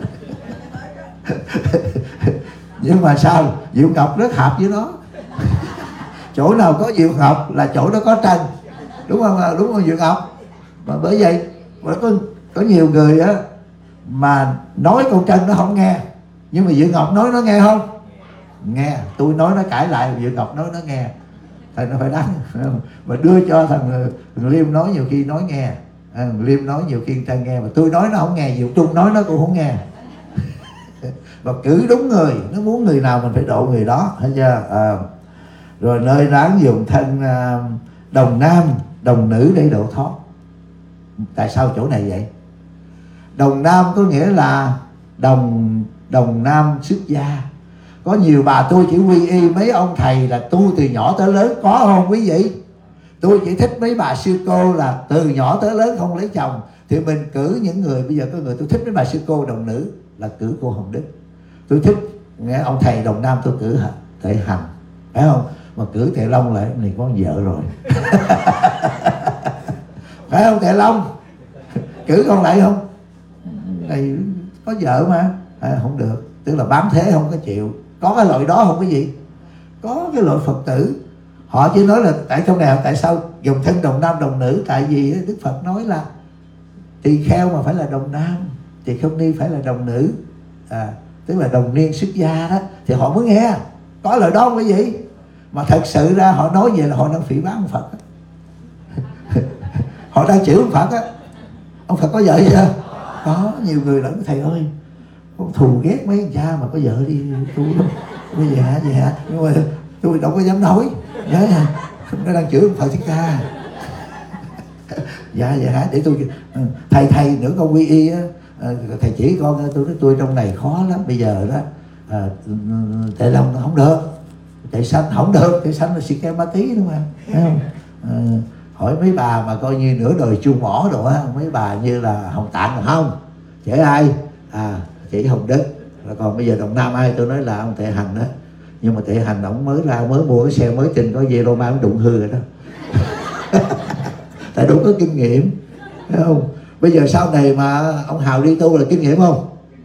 Nhưng mà sao? Diệu Ngọc rất hợp với nó. Chỗ nào có Diệu Ngọc là chỗ đó có Trân, đúng không? Đúng không Diệu Ngọc? Mà bởi vậy mà có, có nhiều người á mà nói con Trân nó không nghe, nhưng mà Diệu Ngọc nói nó nghe không? Nghe. Tôi nói nó cãi lại, Diệu Ngọc nói nó nghe. Thì nó phải đánh. Mà đưa cho thằng, thằng Liêm nói nhiều khi nói nghe, à, thằng Liêm nói nhiều khi Trân nghe, mà tôi nói nó không nghe, Diệu Trung nói nó cũng không nghe. Và cử đúng người, nó muốn người nào mình phải độ người đó, thấy chưa? À, rồi nơi đáng dùng thân à, đồng nam đồng nữ để độ thoát. Tại sao chỗ này vậy? Đồng nam có nghĩa là đồng đồng nam xuất gia, Có nhiều bà tôi chỉ quy y mấy ông thầy là tu từ nhỏ tới lớn, có không quý vị? Tôi chỉ thích mấy bà sư cô là từ nhỏ tới lớn không lấy chồng. Thì mình cử những người, bây giờ có người tôi thích mấy bà sư cô đồng nữ là cử cô Hồng Đức. Tôi thích nghe ông thầy Đồng Nam tôi cử Thầy Hằng, phải không? Mà cử Thầy Long lại này có vợ rồi. Phải không Thầy Long? Cử con lại không? Này có vợ mà. À, không được, tức là bám thế không có chịu. Có cái loại đó không cái gì? Có cái loại Phật tử họ chỉ nói là tại trong nào tại sao dùng thân đồng nam đồng nữ, tại vì Đức Phật nói là tỳ kheo mà phải là đồng nam, tỳ kheo ni phải là đồng nữ, à, tức là đồng niên xuất gia đó, thì họ mới nghe. Có lời đó không cái gì? Mà thật sự ra họ nói vậy là họ đang phỉ báng ông Phật. Họ đang chửi ông Phật á. Ông Phật có vợ chưa? Có, nhiều người lẫn thầy ơi, con thù ghét mấy anh cha mà có vợ đi tu lắm. Bây giờ hả, vậy hả? Nhưng mà tôi đâu có dám nói. Nhớ nha, nó đang chửi ông Phật Thích Ca. Dạ dạ hả, để tôi thầy thầy nữa con quy y á, thầy chỉ con, tôi nói tôi trong này khó lắm. Bây giờ đó à, Tệ Long nó không được, Tệ Sanh không được, Tệ Sanh là xì ke ma tí nữa mà, thấy không? À, hỏi mấy bà mà coi như nửa đời chu mỏ rồi á, mấy bà như là Hồng Tạng là không, chỉ ai à chỉ Hồng Đức. Rồi còn bây giờ Đồng Nam ai tôi nói là ông Tệ Hằng đó. Nhưng mà Tệ Hằng ông mới ra mới mua cái xe mới tin có dê lô ma ông đụng hư rồi đó. Tại đủ có kinh nghiệm, thấy không? Bây giờ sau này mà ông Hào đi tu là kinh nghiệm không?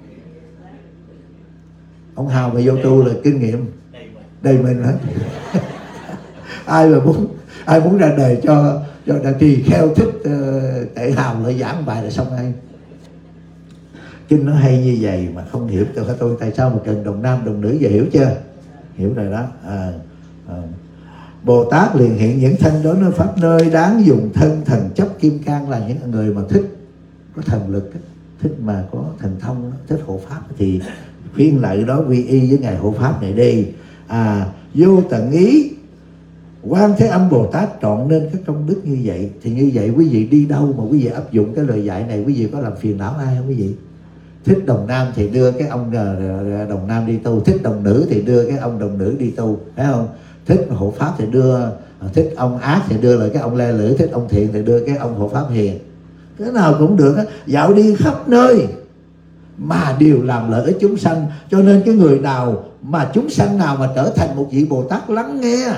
Ông Hào mà vô tu là kinh nghiệm đầy mình hết. Ai mà muốn ai muốn ra đời cho cho đại trì kheo thích uh, Tệ Hào lại giảng bài là xong ngay. Kinh nó hay như vậy mà không hiểu tôi tôi tại sao mà cần đồng nam đồng nữ, giờ hiểu chưa? Hiểu rồi đó. À, à. Bồ Tát liền hiện những thân đó nơi pháp nơi đáng dùng thân thần chấp kim cang, là những người mà thích có thần lực, thích mà có thần thông, thích hộ pháp thì khuyên lại đó quy y với ngài hộ pháp này đi. À, vô tận ý Quan Thế Âm Bồ Tát trọn nên các công đức như vậy. Thì như vậy quý vị đi đâu mà quý vị áp dụng cái lời dạy này, quý vị có làm phiền não ai không quý vị? Thích đồng nam thì đưa cái ông đồng nam đi tu, thích đồng nữ thì đưa cái ông đồng nữ đi tu, phải không? Thích hộ pháp thì đưa, thích ông ác thì đưa lại cái ông le lưỡi, thích ông thiện thì đưa cái ông hộ pháp hiền. Cái nào cũng được á, dạo đi khắp nơi mà đều làm lợi ích chúng sanh. Cho nên cái người nào mà chúng sanh nào mà trở thành một vị Bồ Tát lắng nghe,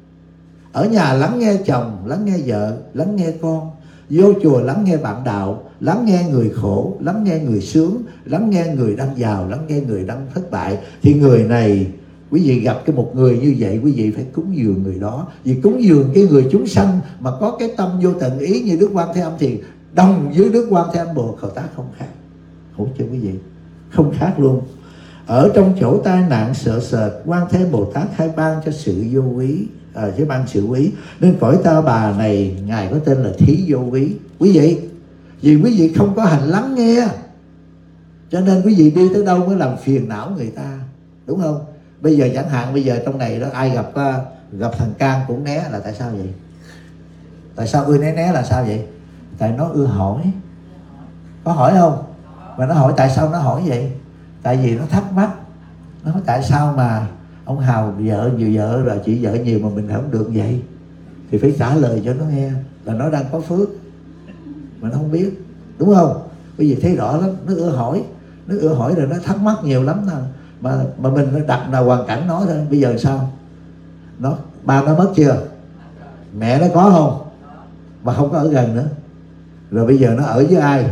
ở nhà lắng nghe chồng, lắng nghe vợ, lắng nghe con, vô chùa lắng nghe bạn đạo, lắng nghe người khổ, lắng nghe người sướng, lắng nghe người đang giàu, lắng nghe người đang thất bại, thì người này quý vị gặp cái một người như vậy, quý vị phải cúng dường người đó. Vì cúng dường cái người chúng sanh mà có cái tâm vô tận ý như Đức Quan Thế Âm thì đồng với Đức Quan Thế Âm Bồ Tát không khác. Hiểu chưa quý vị? Không khác luôn. Ở trong chỗ tai nạn sợ sệt, Quan Thế Bồ Tát khai ban cho sự vô quý, à, chứ ban sự quý. Nên cõi Ta Bà này ngài có tên là Thí Vô Quý. Quý vị, vì quý vị không có hành lắng nghe, cho nên quý vị đi tới đâu mới làm phiền não người ta, đúng không? Bây giờ chẳng hạn bây giờ trong này đó ai gặp uh, gặp thằng Can cũng né, là tại sao vậy? Tại sao ưa né né là sao vậy? Tại nó ưa hỏi. Có hỏi không? Mà nó hỏi tại sao nó hỏi vậy? Tại vì nó thắc mắc. Nó hỏi tại sao mà ông Hào vợ nhiều vợ rồi chỉ vợ nhiều mà mình không được vậy? Thì phải trả lời cho nó nghe là nó đang có phước mà nó không biết, đúng không? Bây giờ thấy rõ lắm, nó ưa hỏi, nó ưa hỏi rồi nó thắc mắc nhiều lắm nè. Mà mà mình đặt là hoàn cảnh nó thôi. Bây giờ sao? Nó ba nó mất chưa? Mẹ nó có không? Mà không có ở gần nữa. Rồi bây giờ nó ở với ai?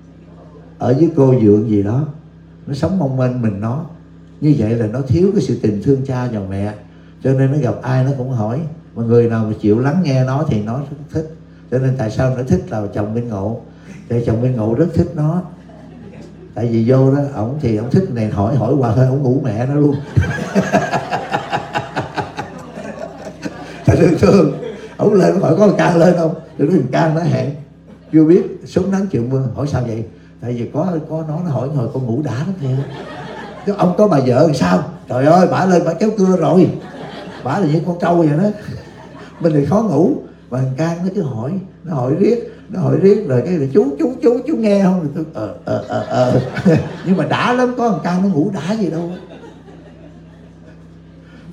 Ở với cô dượng gì đó. Nó sống mong manh mình nó. Như vậy là nó thiếu cái sự tình thương cha và mẹ. Cho nên nó gặp ai nó cũng hỏi. Mà người nào mà chịu lắng nghe nó thì nó rất thích. Cho nên tại sao nó thích là chồng Minh Ngộ? Tại chồng Minh Ngộ rất thích nó. Tại vì vô đó, ổng thì ổng thích này hỏi hỏi hoài thôi, ổng ngủ mẹ nó luôn. Thật thường thường, ổng lên hỏi có Can lên không? Rồi nói Can nó hẹn, chưa biết, sớm nắng chiều mưa. Hỏi sao vậy? Tại vì có có nó nó hỏi hồi con ngủ đã lắm thiệt. Chứ ông có bà vợ thì sao? Trời ơi, bả lên bả kéo cưa rồi. Bả là như con trâu vậy đó. Mình thì khó ngủ. Mà thằng Can nó cứ hỏi, nó hỏi riết, nó hỏi riết rồi cái là chú chú chú chú nghe không? Rồi tôi ờ ờ ờ ờ. Nhưng mà đã lắm, có thằng Can nó ngủ đã gì đâu.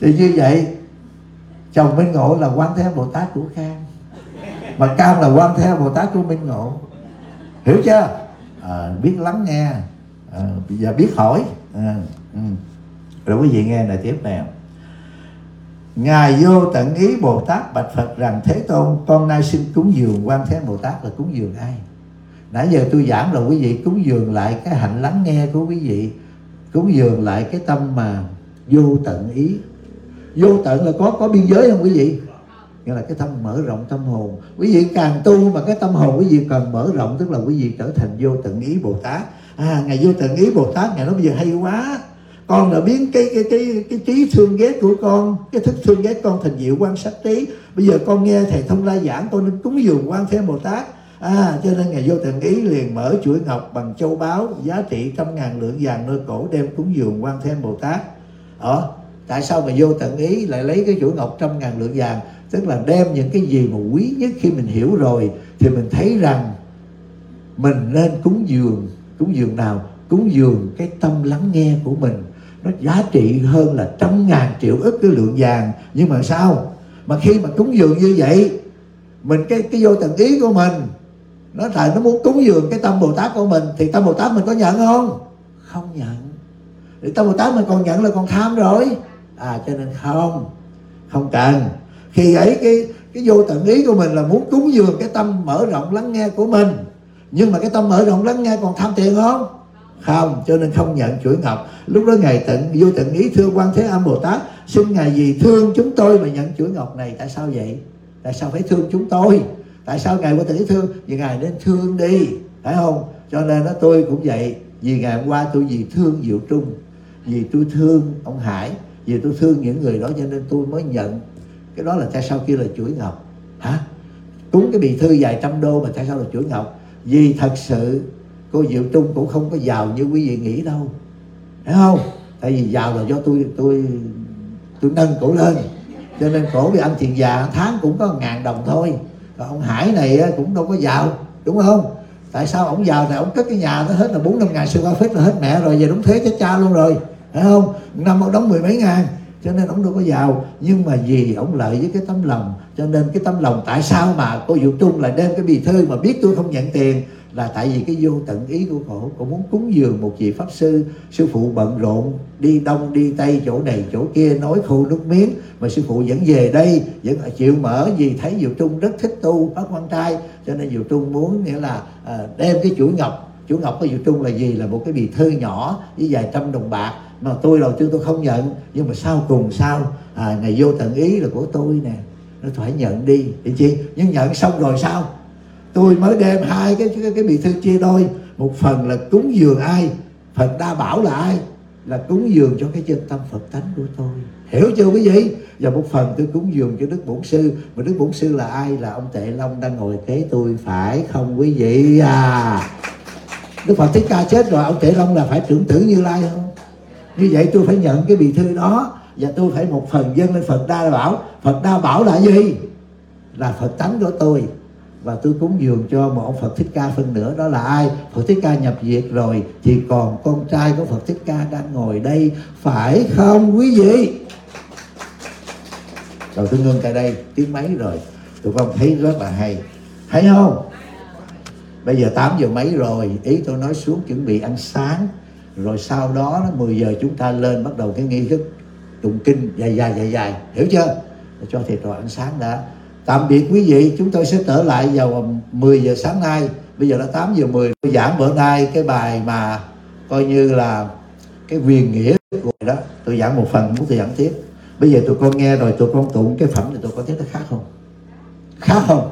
Thì như vậy chồng Minh Ngộ là Quan Thế Bồ Tát của Khang, mà Cam là Quan Thế Bồ Tát của Minh Ngộ. Hiểu chưa? À, biết lắng nghe, à, và biết hỏi. à, ừ. Rồi quý vị nghe này tiếp nè. Ngài Vô Tận Ý Bồ Tát bạch Phật rằng: Thế Tôn, con nay xin cúng dường Quan Thế Bồ Tát. Là cúng dường ai? Nãy giờ tôi giảng rồi quý vị, cúng dường lại cái hạnh lắng nghe của quý vị, cúng dường lại cái tâm mà vô tận ý. Vô tận là có có biên giới không quý vị? Nghĩa là cái tâm mở rộng tâm hồn. Quý vị càng tu mà cái tâm hồn quý vị càng mở rộng, tức là quý vị trở thành vô tận ý Bồ Tát. À, Ngài Vô Tận Ý Bồ Tát, Ngài nói bây giờ hay quá, con đã biến cái cái cái cái trí thương ghét của con, cái thức thương ghét con thành diệu quan sát trí. Bây giờ con nghe thầy Thông La giảng, con nên cúng dường Quan Thế Bồ Tát. À, cho nên Ngài Vô Tận Ý liền mở chuỗi ngọc bằng châu báu giá trị trăm ngàn lượng vàng nơi cổ đem cúng dường Quan Thế Bồ Tát. Ờ, tại sao Ngài Vô Tận Ý lại lấy cái chuỗi ngọc trăm ngàn lượng vàng? Tức là đem những cái gì mà quý nhất khi mình hiểu rồi thì mình thấy rằng mình nên cúng dường. Cúng dường nào? Cúng dường cái tâm lắng nghe của mình. Nó giá trị hơn là trăm ngàn triệu ức cái lượng vàng. Nhưng mà sao? Mà khi mà cúng dường như vậy, mình cái cái vô tận ý của mình nó là nó muốn cúng dường cái tâm Bồ Tát của mình, thì tâm Bồ Tát mình có nhận không? Không nhận. Thì tâm Bồ Tát mình còn nhận là còn tham rồi. À, cho nên không không cần. Khi ấy cái cái vô tận ý của mình là muốn cúng dường cái tâm mở rộng lắng nghe của mình, nhưng mà cái tâm mở rộng lắng nghe còn tham tiền không? Không, cho nên không nhận chuỗi ngọc. Lúc đó Ngài tận Vô Tận Ý thưa Quan Thế Âm Bồ Tát: Xin Ngài vì thương chúng tôi mà nhận chuỗi ngọc này. Tại sao vậy? Tại sao phải thương chúng tôi? Tại sao Ngài Vô Tận Ý thương? Vì Ngài nên thương đi, phải không? Cho nên đó tôi cũng vậy. Vì ngày hôm qua tôi vì thương Diệu Trung, vì tôi thương ông Hải, vì tôi thương những người đó, cho nên tôi mới nhận. Cái đó là tại sao kia là chuỗi ngọc? Hả? Cúng cái bì thư vài trăm đô mà tại sao là chuỗi ngọc? Vì thật sự cô Diệu Trung cũng không có giàu như quý vị nghĩ đâu, phải không? Tại vì giàu là do tôi tôi tôi nâng cổ lên, cho nên cổ bị ăn tiền già tháng cũng có ngàn đồng thôi. Còn ông Hải này cũng đâu có giàu, đúng không? Tại sao ông giàu thì ông cất cái nhà nó hết là bốn năm ngàn square feet là hết mẹ rồi, về đóng thuế cho cha luôn rồi, phải không? Năm ông đóng mười mấy ngàn, cho nên ông đâu có giàu. Nhưng mà vì ông lợi với cái tấm lòng, cho nên cái tấm lòng tại sao mà cô Diệu Trung lại đem cái bì thư mà biết tôi không nhận tiền, là tại vì cái vô tận ý của cổ. Cổ muốn cúng dường một vị pháp sư. Sư phụ bận rộn đi đông đi tây, chỗ này chỗ kia, nói khô nước miếng, mà sư phụ vẫn về đây, vẫn chịu mở, vì thấy Diệu Trung rất thích tu phát quan trai, cho nên Diệu Trung muốn nghĩa là à, đem cái chuỗi ngọc. Chuỗi ngọc của Diệu Trung là gì? Là một cái bì thư nhỏ với vài trăm đồng bạc, mà tôi đầu tiên tôi không nhận, nhưng mà sau cùng sao à, Ngài Vô Tận Ý là của tôi nè, nó phải nhận đi, để chi? Nhưng nhận xong rồi sao? Tôi mới đem hai cái cái, cái bì thư chia đôi. Một phần là cúng dường ai? Phần Đa Bảo là ai? Là cúng dường cho cái chân tâm Phật tánh của tôi. Hiểu chưa quý vị? Và một phần tôi cúng dường cho Đức Bổn Sư. Mà Đức Bổn Sư là ai? Là ông Tệ Long đang ngồi kế tôi, phải không quý vị à? Đức Phật Thích Ca chết rồi, ông Tệ Long là phải trưởng tử Như Lai không? Như vậy tôi phải nhận cái bì thư đó, và tôi phải một phần dâng lên Phật Đa Bảo. Phật Đa Bảo là gì? Là Phật tánh của tôi. Và tôi cúng dường cho một ông Phật Thích Ca phân nữa. Đó là ai? Phật Thích Ca nhập diệt rồi, thì còn con trai của Phật Thích Ca đang ngồi đây, phải không quý vị? Rồi tôi ngưng tại đây, tiếng mấy rồi, tụi con thấy rất là hay, thấy không? Bây giờ tám giờ mấy rồi, ý tôi nói xuống chuẩn bị ăn sáng, rồi sau đó mười giờ chúng ta lên bắt đầu cái nghi thức tụng kinh dài dài dài dài, hiểu chưa? Để cho thầy trò ăn sáng đã. Tạm biệt quý vị, chúng tôi sẽ trở lại vào mười giờ sáng nay. Bây giờ là tám giờ mười. Tôi giảng bữa nay cái bài mà coi như là cái quyền nghĩa của đó. Tôi giảng một phần, muốn tôi giảng tiếp. Bây giờ tụi con nghe rồi, tụi con tụng cái phẩm này tụi con thấy nó khác không? Khác không?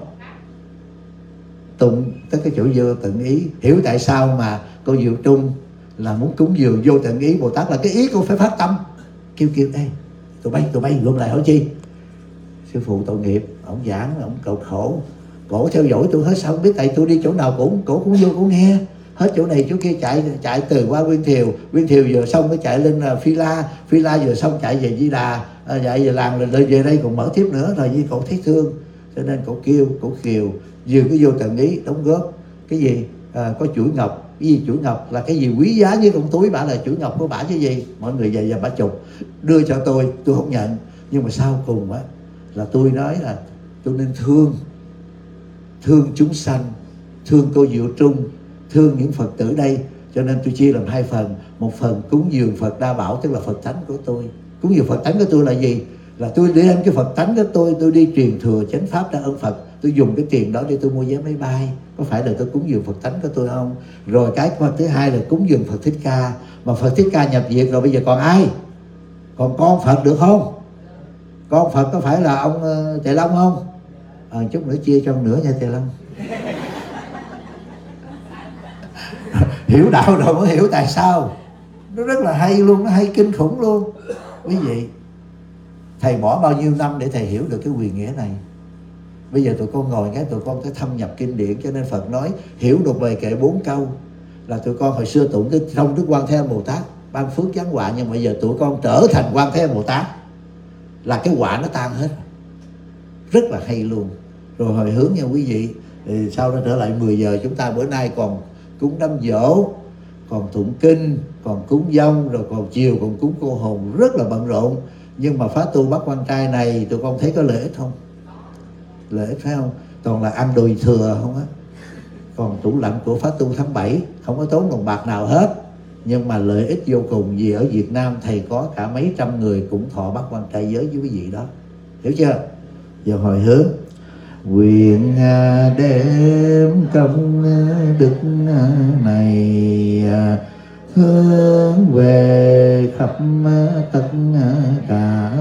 Tụng tới cái chỗ vô tận ý. Hiểu tại sao mà cô Diệu Trung là muốn cúng dường vô tận ý Bồ Tát, là cái ý cô phải phát tâm. Kêu kêu, ê, tụi bay, tụi bay gom lại hỏi chi? Sư phụ tội nghiệp, ông giảng, ông cầu khổ, cổ theo dõi tôi hết, sao không biết, tại tôi đi chỗ nào cổ cổ cũng vô cổ nghe hết, chỗ này chỗ kia, chạy chạy từ qua Nguyên Thiều, Nguyên Thiều vừa xong mới chạy lên Phi La, Phi La vừa xong chạy về Di Đà, chạy về làng rồi về đây còn mở tiếp nữa, rồi như cổ thấy thương, cho nên cổ kêu, cổ kiều, vừa cái vô tận ý đóng góp cái gì, à, có chuỗi ngọc. Cái gì chuỗi ngọc? Là cái gì quý giá với con túi bả, là chuỗi ngọc của bả chứ gì. Mọi người về giờ bả chụp đưa cho tôi, tôi không nhận. Nhưng mà sau cùng á là tôi nói là tôi nên thương, thương chúng sanh, thương cô Diệu Trung, thương những Phật tử đây. Cho nên tôi chia làm hai phần. Một phần cúng dường Phật Đa Bảo, tức là Phật tánh của tôi. Cúng dường Phật tánh của tôi là gì? Là tôi để đem cái Phật tánh của tôi, tôi đi truyền thừa chánh pháp đa ơn Phật. Tôi dùng cái tiền đó để tôi mua vé máy bay. Có phải là tôi cúng dường Phật tánh của tôi không? Rồi cái Phật thứ hai là cúng dường Phật Thích Ca. Mà Phật Thích Ca nhập viện rồi, bây giờ còn ai? Còn con Phật được không? Con Phật có phải là ông uh, Tề Long không? À, chút nữa chia cho nửa nha Tề Long. Hiểu đạo rồi mới hiểu tại sao. Nó rất là hay luôn, nó hay kinh khủng luôn. Quý vị, thầy bỏ bao nhiêu năm để thầy hiểu được cái quyền nghĩa này. Bây giờ tụi con ngồi cái tụi con phải thâm nhập kinh điển. Cho nên Phật nói hiểu được bài kệ bốn câu là tụi con hồi xưa tụng cái thông Đức Quan Thế Âm Bồ Tát ban phước giáng họa, nhưng mà bây giờ tụi con trở thành Quan Thế Âm Bồ Tát là cái họa nó tan hết. Rất là hay luôn. Rồi hồi hướng nha quý vị. Thì sau đó trở lại mười giờ, chúng ta bữa nay còn cúng đám giỗ, còn tụng kinh, còn cúng dông, rồi còn chiều còn cúng cô hồn, rất là bận rộn. Nhưng mà phá tu Bát Quan Trai này tụi con thấy có lợi ích không? Lợi ích phải không? Toàn là ăn đùi thừa không á. Còn tủ lạnh của phá tu tháng bảy không có tốn đồng bạc nào hết, nhưng mà lợi ích vô cùng. Vì ở Việt Nam thầy có cả mấy trăm người cũng thọ Bát Quan Trai giới với quý vị đó. Hiểu chưa? Giờ hồi hướng nguyện đem công đức này hướng về khắp tất cả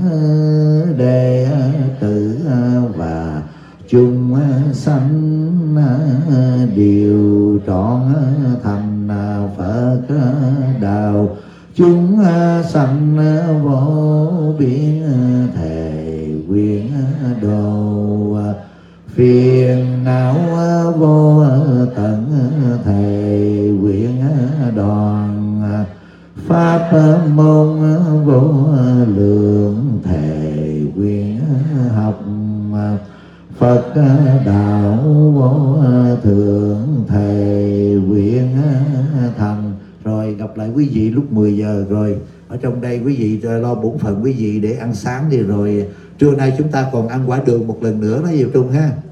đệ tử và chúng sanh đều trọn thành Phật đạo. Chúng sanh vô biên thể nguyện độ, phiền não vô tận thể nguyện đoàn, pháp môn vô lượng thể nguyện học, Phật đạo vô thượng thể nguyện thành. Rồi gặp lại quý vị lúc mười giờ. Rồi ở trong đây quý vị lo bổn phận quý vị để ăn sáng đi. Rồi trưa nay chúng ta còn ăn quả đường một lần nữa đó Diệu Trung ha.